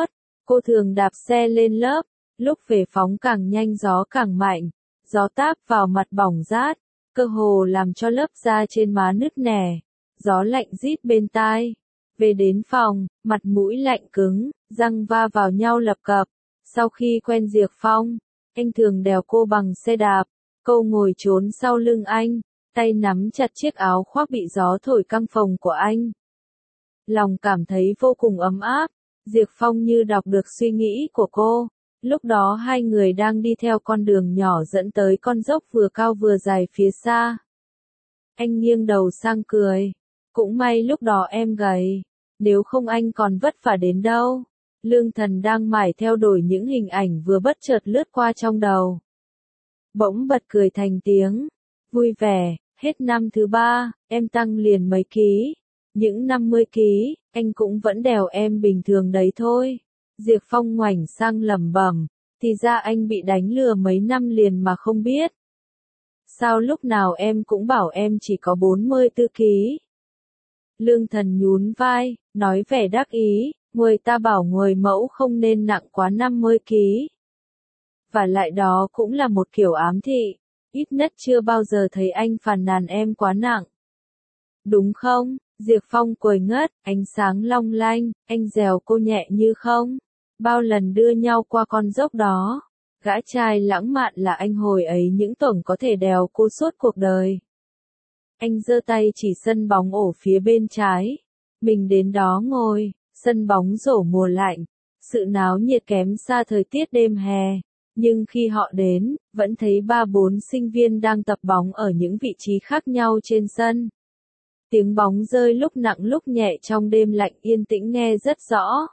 Cô thường đạp xe lên lớp, lúc về phóng càng nhanh gió càng mạnh, gió táp vào mặt bỏng rát, cơ hồ làm cho lớp da trên má nứt nẻ, gió lạnh rít bên tai. Về đến phòng, mặt mũi lạnh cứng, răng va vào nhau lập cập. Sau khi quen Diệp Phong, anh thường đèo cô bằng xe đạp, cô ngồi trốn sau lưng anh, tay nắm chặt chiếc áo khoác bị gió thổi căng phồng của anh. Lòng cảm thấy vô cùng ấm áp, Diệp Phong như đọc được suy nghĩ của cô. Lúc đó hai người đang đi theo con đường nhỏ dẫn tới con dốc vừa cao vừa dài phía xa. Anh nghiêng đầu sang cười. Cũng may lúc đó em gầy, nếu không anh còn vất vả đến đâu. Lương Thần đang mải theo đuổi những hình ảnh vừa bất chợt lướt qua trong đầu. Bỗng bật cười thành tiếng, vui vẻ, hết năm thứ ba, em tăng liền mấy ký. Những năm mươi ký, anh cũng vẫn đèo em bình thường đấy thôi. Diệp Phong ngoảnh sang lẩm bẩm, thì ra anh bị đánh lừa mấy năm liền mà không biết. Sao lúc nào em cũng bảo em chỉ có bốn mươi tư ký. Lương Thần nhún vai, nói vẻ đắc ý, người ta bảo người mẫu không nên nặng quá năm mươi ký. Và lại đó cũng là một kiểu ám thị, ít nhất chưa bao giờ thấy anh phàn nàn em quá nặng. Đúng không? Diệp Phong cười ngất, ánh sáng long lanh, anh dèo cô nhẹ như không. Bao lần đưa nhau qua con dốc đó, gã trai lãng mạn là anh hồi ấy những tưởng có thể đèo cô suốt cuộc đời. Anh giơ tay chỉ sân bóng ổ phía bên trái. Mình đến đó ngồi, sân bóng rổ mùa lạnh, sự náo nhiệt kém xa thời tiết đêm hè. Nhưng khi họ đến, vẫn thấy ba bốn sinh viên đang tập bóng ở những vị trí khác nhau trên sân. Tiếng bóng rơi lúc nặng lúc nhẹ trong đêm lạnh yên tĩnh nghe rất rõ.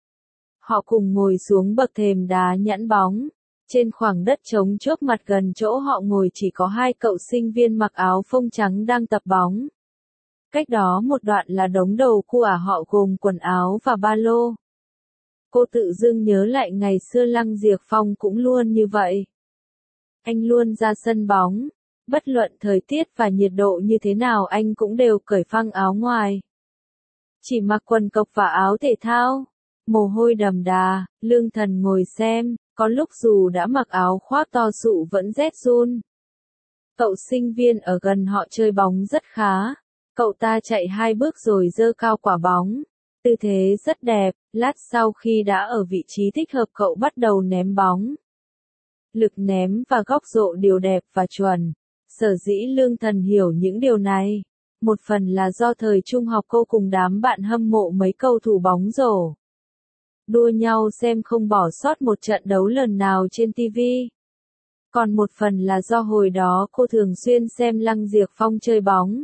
Họ cùng ngồi xuống bậc thềm đá nhẵn bóng. Trên khoảng đất trống trước mặt gần chỗ họ ngồi chỉ có hai cậu sinh viên mặc áo phông trắng đang tập bóng. Cách đó một đoạn là đống đầu của họ gồm quần áo và ba lô. Cô tự dưng nhớ lại ngày xưa Lăng Diệp Phong cũng luôn như vậy. Anh luôn ra sân bóng. Bất luận thời tiết và nhiệt độ như thế nào anh cũng đều cởi phăng áo ngoài. Chỉ mặc quần cộc và áo thể thao. Mồ hôi đầm đà, Lương Thần ngồi xem, có lúc dù đã mặc áo khoác to sụ vẫn rét run. Cậu sinh viên ở gần họ chơi bóng rất khá. Cậu ta chạy hai bước rồi giơ cao quả bóng. Tư thế rất đẹp, lát sau khi đã ở vị trí thích hợp cậu bắt đầu ném bóng. Lực ném và góc rộ đều đẹp và chuẩn. Sở dĩ Lương Thần hiểu những điều này. Một phần là do thời trung học cô cùng đám bạn hâm mộ mấy cầu thủ bóng rổ. Đua nhau xem không bỏ sót một trận đấu lần nào trên ti vi. Còn một phần là do hồi đó cô thường xuyên xem Lăng Diệp Phong chơi bóng.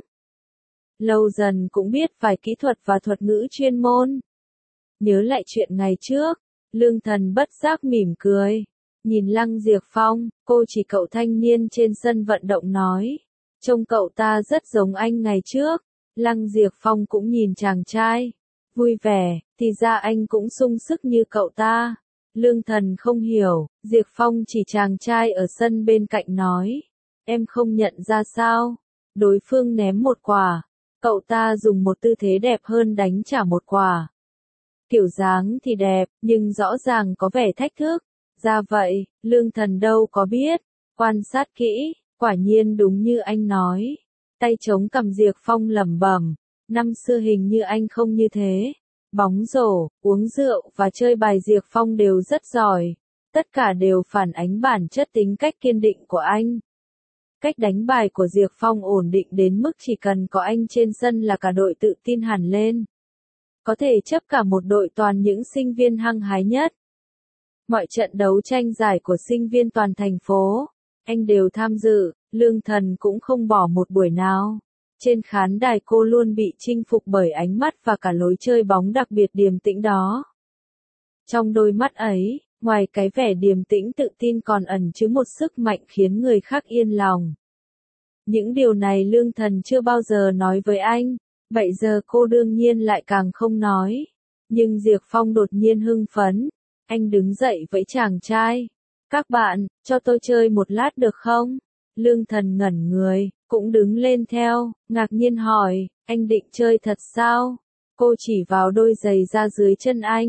Lâu dần cũng biết vài kỹ thuật và thuật ngữ chuyên môn. Nhớ lại chuyện ngày trước, Lương Thần bất giác mỉm cười. Nhìn Lăng Diệp Phong, cô chỉ cậu thanh niên trên sân vận động nói. Trông cậu ta rất giống anh ngày trước. Lăng Diệp Phong cũng nhìn chàng trai. Vui vẻ, thì ra anh cũng sung sức như cậu ta. Lương Thần không hiểu, Diệp Phong chỉ chàng trai ở sân bên cạnh nói. Em không nhận ra sao? Đối phương ném một quả. Cậu ta dùng một tư thế đẹp hơn đánh trả một quả. Kiểu dáng thì đẹp, nhưng rõ ràng có vẻ thách thức. Ra vậy, Lương Thần đâu có biết. Quan sát kỹ, quả nhiên đúng như anh nói. Tay chống cầm Diệp Phong lẩm bẩm. Năm xưa hình như anh không như thế. Bóng rổ, uống rượu và chơi bài Diệp Phong đều rất giỏi. Tất cả đều phản ánh bản chất tính cách kiên định của anh. Cách đánh bài của Diệp Phong ổn định đến mức chỉ cần có anh trên sân là cả đội tự tin hẳn lên. Có thể chấp cả một đội toàn những sinh viên hăng hái nhất. Mọi trận đấu tranh giải của sinh viên toàn thành phố, anh đều tham dự, Lương Thần cũng không bỏ một buổi nào. Trên khán đài cô luôn bị chinh phục bởi ánh mắt và cả lối chơi bóng đặc biệt điềm tĩnh đó. Trong đôi mắt ấy, ngoài cái vẻ điềm tĩnh tự tin còn ẩn chứa một sức mạnh khiến người khác yên lòng. Những điều này Lương Thần chưa bao giờ nói với anh, bây giờ cô đương nhiên lại càng không nói. Nhưng Diệp Phong đột nhiên hưng phấn, anh đứng dậy với chàng trai. Các bạn, cho tôi chơi một lát được không? Lương Thần ngẩn người, cũng đứng lên theo, ngạc nhiên hỏi, anh định chơi thật sao? Cô chỉ vào đôi giày ra dưới chân anh.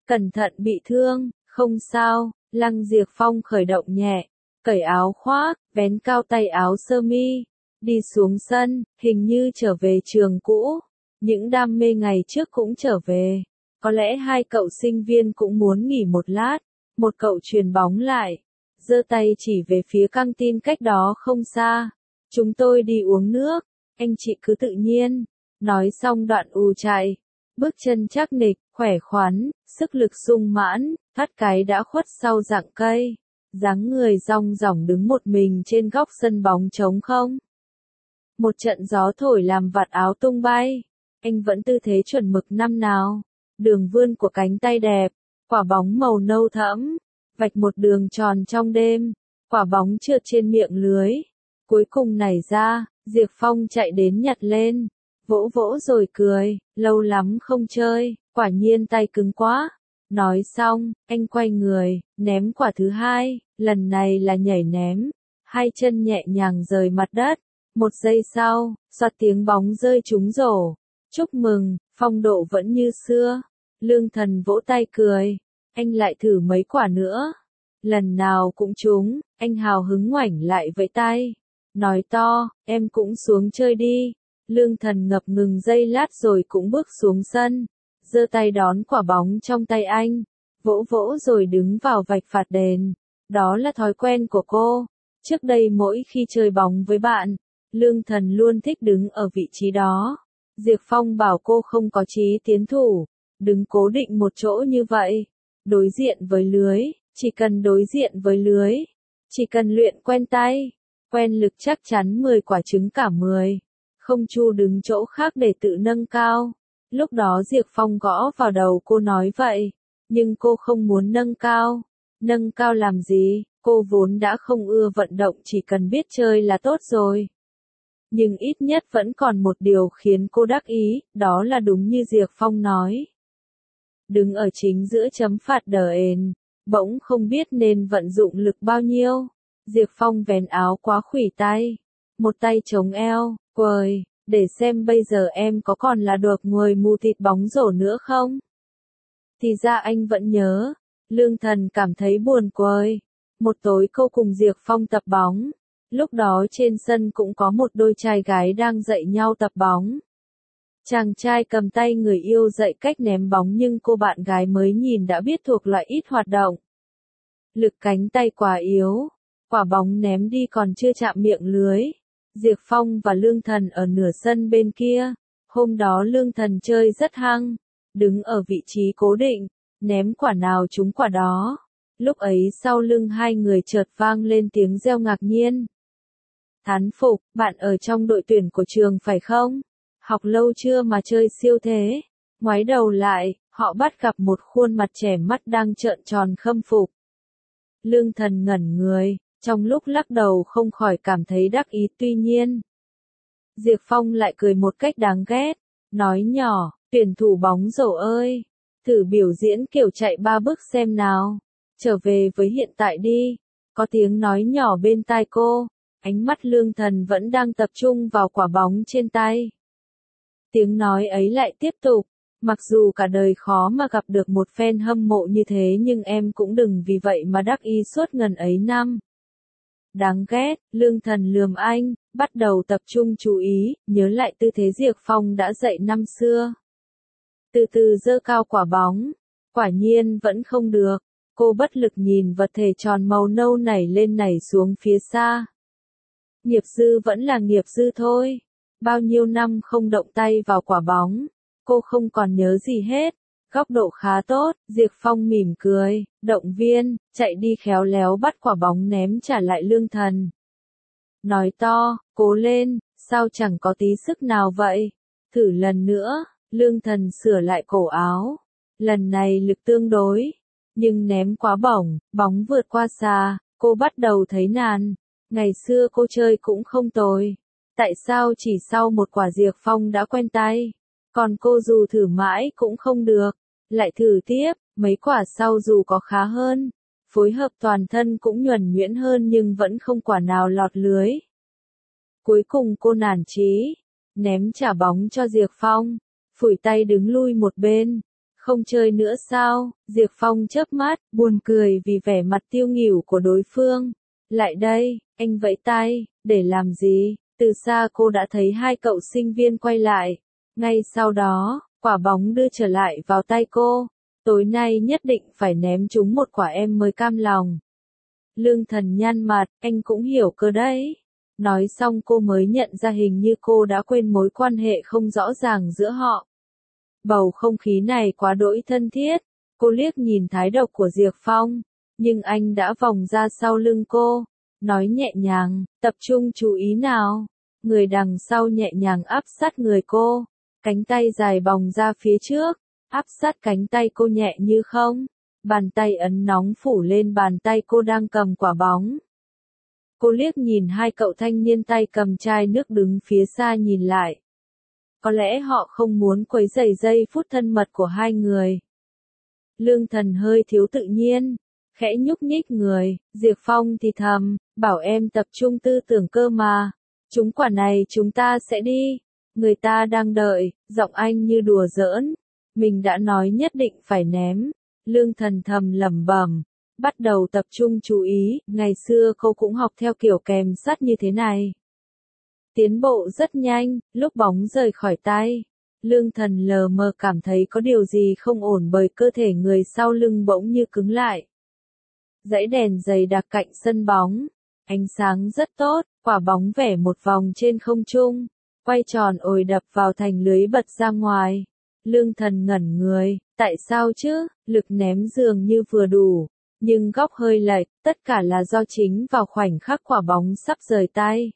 Cẩn thận bị thương, không sao, Lăng Diệp Phong khởi động nhẹ, cởi áo khoác, vén cao tay áo sơ mi, đi xuống sân, hình như trở về trường cũ. Những đam mê ngày trước cũng trở về. Có lẽ hai cậu sinh viên cũng muốn nghỉ một lát. Một cậu chuyền bóng lại, giơ tay chỉ về phía căng tin cách đó không xa. Chúng tôi đi uống nước, anh chị cứ tự nhiên. Nói xong đoạn ù chạy, bước chân chắc nịch, khỏe khoắn, sức lực sung mãn, thoát cái đã khuất sau rặng cây. Dáng người rong ròng đứng một mình trên góc sân bóng trống không. Một trận gió thổi làm vạt áo tung bay. Anh vẫn tư thế chuẩn mực năm nào. Đường vươn của cánh tay đẹp, quả bóng màu nâu thẫm, vạch một đường tròn trong đêm, quả bóng trượt trên miệng lưới. Cuối cùng nảy ra, Diệp Phong chạy đến nhặt lên, vỗ vỗ rồi cười, lâu lắm không chơi, quả nhiên tay cứng quá. Nói xong, anh quay người, ném quả thứ hai, lần này là nhảy ném, hai chân nhẹ nhàng rời mặt đất. Một giây sau, xoạt tiếng bóng rơi trúng rổ. Chúc mừng, phong độ vẫn như xưa. Lương Thần vỗ tay cười, anh lại thử mấy quả nữa. Lần nào cũng trúng, anh hào hứng ngoảnh lại vẫy tay. Nói to, em cũng xuống chơi đi. Lương Thần ngập ngừng giây lát rồi cũng bước xuống sân. Giơ tay đón quả bóng trong tay anh. Vỗ vỗ rồi đứng vào vạch phạt đền. Đó là thói quen của cô. Trước đây mỗi khi chơi bóng với bạn, Lương Thần luôn thích đứng ở vị trí đó. Diệp Phong bảo cô không có chí tiến thủ. Đứng cố định một chỗ như vậy. Đối diện với lưới, chỉ cần đối diện với lưới. Chỉ cần luyện quen tay, quen lực chắc chắn mười quả trứng cả mười. Không chu đứng chỗ khác để tự nâng cao. Lúc đó Diệp Phong gõ vào đầu cô nói vậy. Nhưng cô không muốn nâng cao. Nâng cao làm gì, cô vốn đã không ưa vận động, chỉ cần biết chơi là tốt rồi. Nhưng ít nhất vẫn còn một điều khiến cô đắc ý, đó là đúng như Diệp Phong nói. Đứng ở chính giữa chấm phạt đờ ền, bỗng không biết nên vận dụng lực bao nhiêu. Diệp Phong vén áo quá khuỷu tay, một tay chống eo, quời, để xem bây giờ em có còn là được người mù thịt bóng rổ nữa không? Thì ra anh vẫn nhớ. Lương Thần cảm thấy buồn quời. Một tối cô cùng Diệp Phong tập bóng. Lúc đó trên sân cũng có một đôi trai gái đang dạy nhau tập bóng. Chàng trai cầm tay người yêu dạy cách ném bóng nhưng cô bạn gái mới nhìn đã biết thuộc loại ít hoạt động. Lực cánh tay quá yếu, quả bóng ném đi còn chưa chạm miệng lưới. Diệp Phong và Lương Thần ở nửa sân bên kia. Hôm đó Lương Thần chơi rất hăng, đứng ở vị trí cố định, ném quả nào trúng quả đó. Lúc ấy sau lưng hai người chợt vang lên tiếng reo ngạc nhiên. Thán phục, bạn ở trong đội tuyển của trường phải không? Học lâu chưa mà chơi siêu thế? Ngoái đầu lại, họ bắt gặp một khuôn mặt trẻ mắt đang trợn tròn khâm phục. Lương Thần ngẩn người, trong lúc lắc đầu không khỏi cảm thấy đắc ý. Tuy nhiên, Diệp Phong lại cười một cách đáng ghét, nói nhỏ, tuyển thủ bóng rổ ơi, thử biểu diễn kiểu chạy ba bước xem nào. Trở về với hiện tại đi. Có tiếng nói nhỏ bên tai cô. Ánh mắt Lương Thần vẫn đang tập trung vào quả bóng trên tay. Tiếng nói ấy lại tiếp tục. Mặc dù cả đời khó mà gặp được một fan hâm mộ như thế nhưng em cũng đừng vì vậy mà đắc ý suốt ngần ấy năm. Đáng ghét, Lương Thần lườm anh, bắt đầu tập trung chú ý, nhớ lại tư thế Diệp Phong đã dạy năm xưa. Từ từ giơ cao quả bóng. Quả nhiên vẫn không được. Cô bất lực nhìn vật thể tròn màu nâu nảy lên nảy xuống phía xa. Nghiệp dư vẫn là nghiệp dư thôi. Bao nhiêu năm không động tay vào quả bóng. Cô không còn nhớ gì hết. Góc độ khá tốt, Diệp Phong mỉm cười, động viên, chạy đi khéo léo bắt quả bóng ném trả lại Lương Thần. Nói to, cố lên, sao chẳng có tí sức nào vậy? Thử lần nữa, Lương Thần sửa lại cổ áo. Lần này lực tương đối. Nhưng ném quá bổng, bóng vượt qua xa, cô bắt đầu thấy nản. Ngày xưa cô chơi cũng không tồi. Tại sao chỉ sau một quả Diệp Phong đã quen tay? Còn cô dù thử mãi cũng không được. Lại thử tiếp, mấy quả sau dù có khá hơn. Phối hợp toàn thân cũng nhuần nhuyễn hơn nhưng vẫn không quả nào lọt lưới. Cuối cùng cô nản chí. Ném trả bóng cho Diệp Phong. Phủi tay đứng lui một bên. Không chơi nữa sao? Diệp Phong chớp mắt, buồn cười vì vẻ mặt tiêu nghỉu của đối phương. Lại đây, anh vẫy tay, để làm gì? Từ xa cô đã thấy hai cậu sinh viên quay lại. Ngay sau đó, quả bóng đưa trở lại vào tay cô. Tối nay nhất định phải ném chúng một quả em mới cam lòng. Lương Thần nhăn mặt, anh cũng hiểu cơ đấy. Nói xong cô mới nhận ra hình như cô đã quên mối quan hệ không rõ ràng giữa họ. Bầu không khí này quá đỗi thân thiết. Cô liếc nhìn thái độ của Diệp Phong, nhưng anh đã vòng ra sau lưng cô, nói nhẹ nhàng, tập trung chú ý nào. Người đằng sau nhẹ nhàng áp sát người cô, cánh tay dài bồng ra phía trước, áp sát cánh tay cô nhẹ như không. Bàn tay ấn nóng phủ lên bàn tay cô đang cầm quả bóng. Cô liếc nhìn hai cậu thanh niên tay cầm chai nước đứng phía xa nhìn lại. Có lẽ họ không muốn quấy rầy giây phút thân mật của hai người. Lương Thần hơi thiếu tự nhiên, khẽ nhúc nhích người. Diệp Phong thì thầm, bảo em tập trung tư tưởng cơ mà. Chúng quả này chúng ta sẽ đi. Người ta đang đợi, giọng anh như đùa giỡn. Mình đã nói nhất định phải ném. Lương Thần thầm lẩm bẩm, bắt đầu tập trung chú ý. Ngày xưa cô cũng học theo kiểu kèm sắt như thế này. Tiến bộ rất nhanh, lúc bóng rời khỏi tay. Lương Thần lờ mờ cảm thấy có điều gì không ổn bởi cơ thể người sau lưng bỗng như cứng lại. Dãy đèn dày đặc cạnh sân bóng. Ánh sáng rất tốt, quả bóng vẽ một vòng trên không trung. Quay tròn ồi đập vào thành lưới bật ra ngoài. Lương Thần ngẩn người, tại sao chứ, lực ném dường như vừa đủ. Nhưng góc hơi lệch, tất cả là do chính vào khoảnh khắc quả bóng sắp rời tay.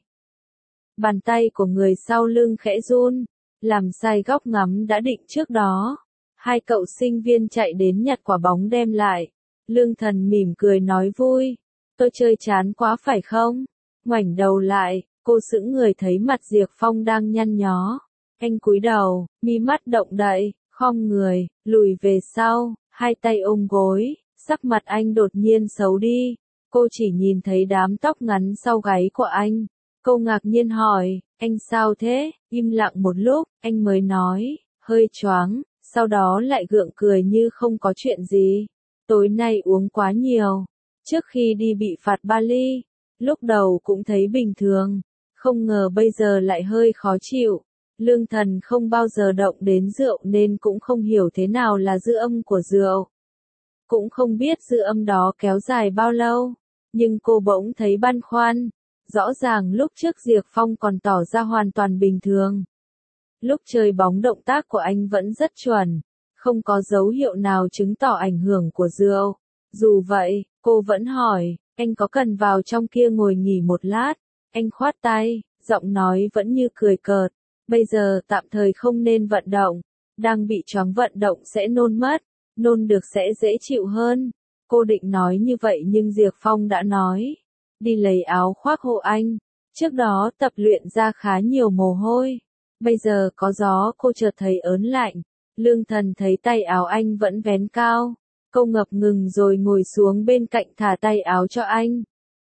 Bàn tay của người sau lưng khẽ run, làm sai góc ngắm đã định trước đó. Hai cậu sinh viên chạy đến nhặt quả bóng đem lại. Lương Thần mỉm cười nói vui, tôi chơi chán quá phải không? Ngoảnh đầu lại, cô sững người thấy mặt Diệp Phong đang nhăn nhó. Anh cúi đầu, mi mắt động đậy, khom người, lùi về sau, hai tay ôm gối, sắc mặt anh đột nhiên xấu đi. Cô chỉ nhìn thấy đám tóc ngắn sau gáy của anh. Cô ngạc nhiên hỏi, anh sao thế? Im lặng một lúc, anh mới nói, hơi choáng, sau đó lại gượng cười như không có chuyện gì. Tối nay uống quá nhiều, trước khi đi bị phạt ba ly, lúc đầu cũng thấy bình thường, không ngờ bây giờ lại hơi khó chịu. Lương Thần không bao giờ động đến rượu nên cũng không hiểu thế nào là dư âm của rượu. Cũng không biết dư âm đó kéo dài bao lâu, nhưng cô bỗng thấy băn khoăn. Rõ ràng lúc trước Diệp Phong còn tỏ ra hoàn toàn bình thường. Lúc chơi bóng động tác của anh vẫn rất chuẩn, không có dấu hiệu nào chứng tỏ ảnh hưởng của rượu. Dù vậy, cô vẫn hỏi, anh có cần vào trong kia ngồi nghỉ một lát? Anh khoát tay, giọng nói vẫn như cười cợt. Bây giờ tạm thời không nên vận động, đang bị choáng vận động sẽ nôn mất, nôn được sẽ dễ chịu hơn. Cô định nói như vậy nhưng Diệp Phong đã nói. Đi lấy áo khoác hộ anh. Trước đó tập luyện ra khá nhiều mồ hôi. Bây giờ có gió cô chợt thấy ớn lạnh. Lương Thần thấy tay áo anh vẫn vén cao. Cô ngập ngừng rồi ngồi xuống bên cạnh thả tay áo cho anh.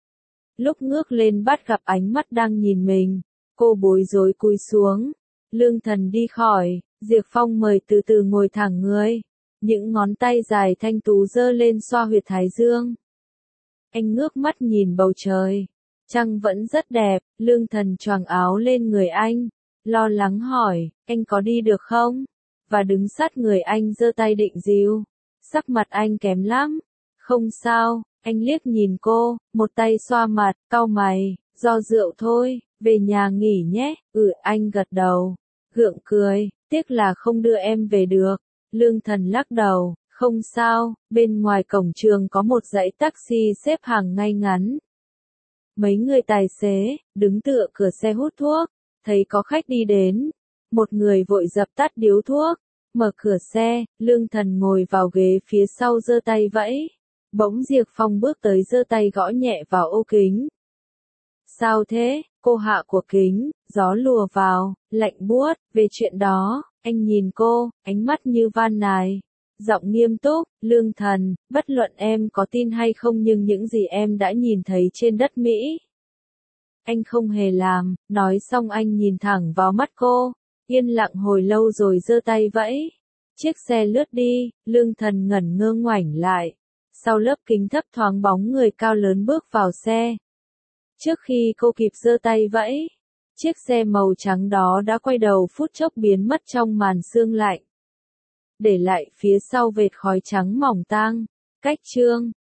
Lúc ngước lên bắt gặp ánh mắt đang nhìn mình. Cô bối rối cúi xuống. Lương Thần đi khỏi. Diệp Phong mời từ từ ngồi thẳng người. Những ngón tay dài thanh tú giơ lên xoa huyệt thái dương. Anh ngước mắt nhìn bầu trời. Trăng vẫn rất đẹp. Lương Thần choàng áo lên người anh. Lo lắng hỏi, anh có đi được không? Và đứng sát người anh giơ tay định dìu. Sắc mặt anh kém lắm. Không sao, anh liếc nhìn cô, một tay xoa mặt, cau mày, do rượu thôi, về nhà nghỉ nhé. Ừ, anh gật đầu, gượng cười, tiếc là không đưa em về được. Lương Thần lắc đầu, không sao, bên ngoài cổng trường có một dãy taxi xếp hàng ngay ngắn. Mấy người tài xế, đứng tựa cửa xe hút thuốc, thấy có khách đi đến. Một người vội dập tắt điếu thuốc, mở cửa xe, Lương Thần ngồi vào ghế phía sau giơ tay vẫy. Bỗng Diệp Phong bước tới giơ tay gõ nhẹ vào ô kính. Sao thế? Cô hạ của kính, gió lùa vào, lạnh buốt, về chuyện đó, anh nhìn cô, ánh mắt như van nài. Giọng nghiêm túc, Lương Thần, bất luận em có tin hay không nhưng những gì em đã nhìn thấy trên đất Mỹ. Anh không hề làm, nói xong anh nhìn thẳng vào mắt cô, yên lặng hồi lâu rồi giơ tay vẫy. Chiếc xe lướt đi, Lương Thần ngẩn ngơ ngoảnh lại. Sau lớp kính thấp thoáng bóng người cao lớn bước vào xe. Trước khi cô kịp giơ tay vẫy, chiếc xe màu trắng đó đã quay đầu phút chốc biến mất trong màn sương lạnh. Để lại phía sau vệt khói trắng mỏng tang. Cách chương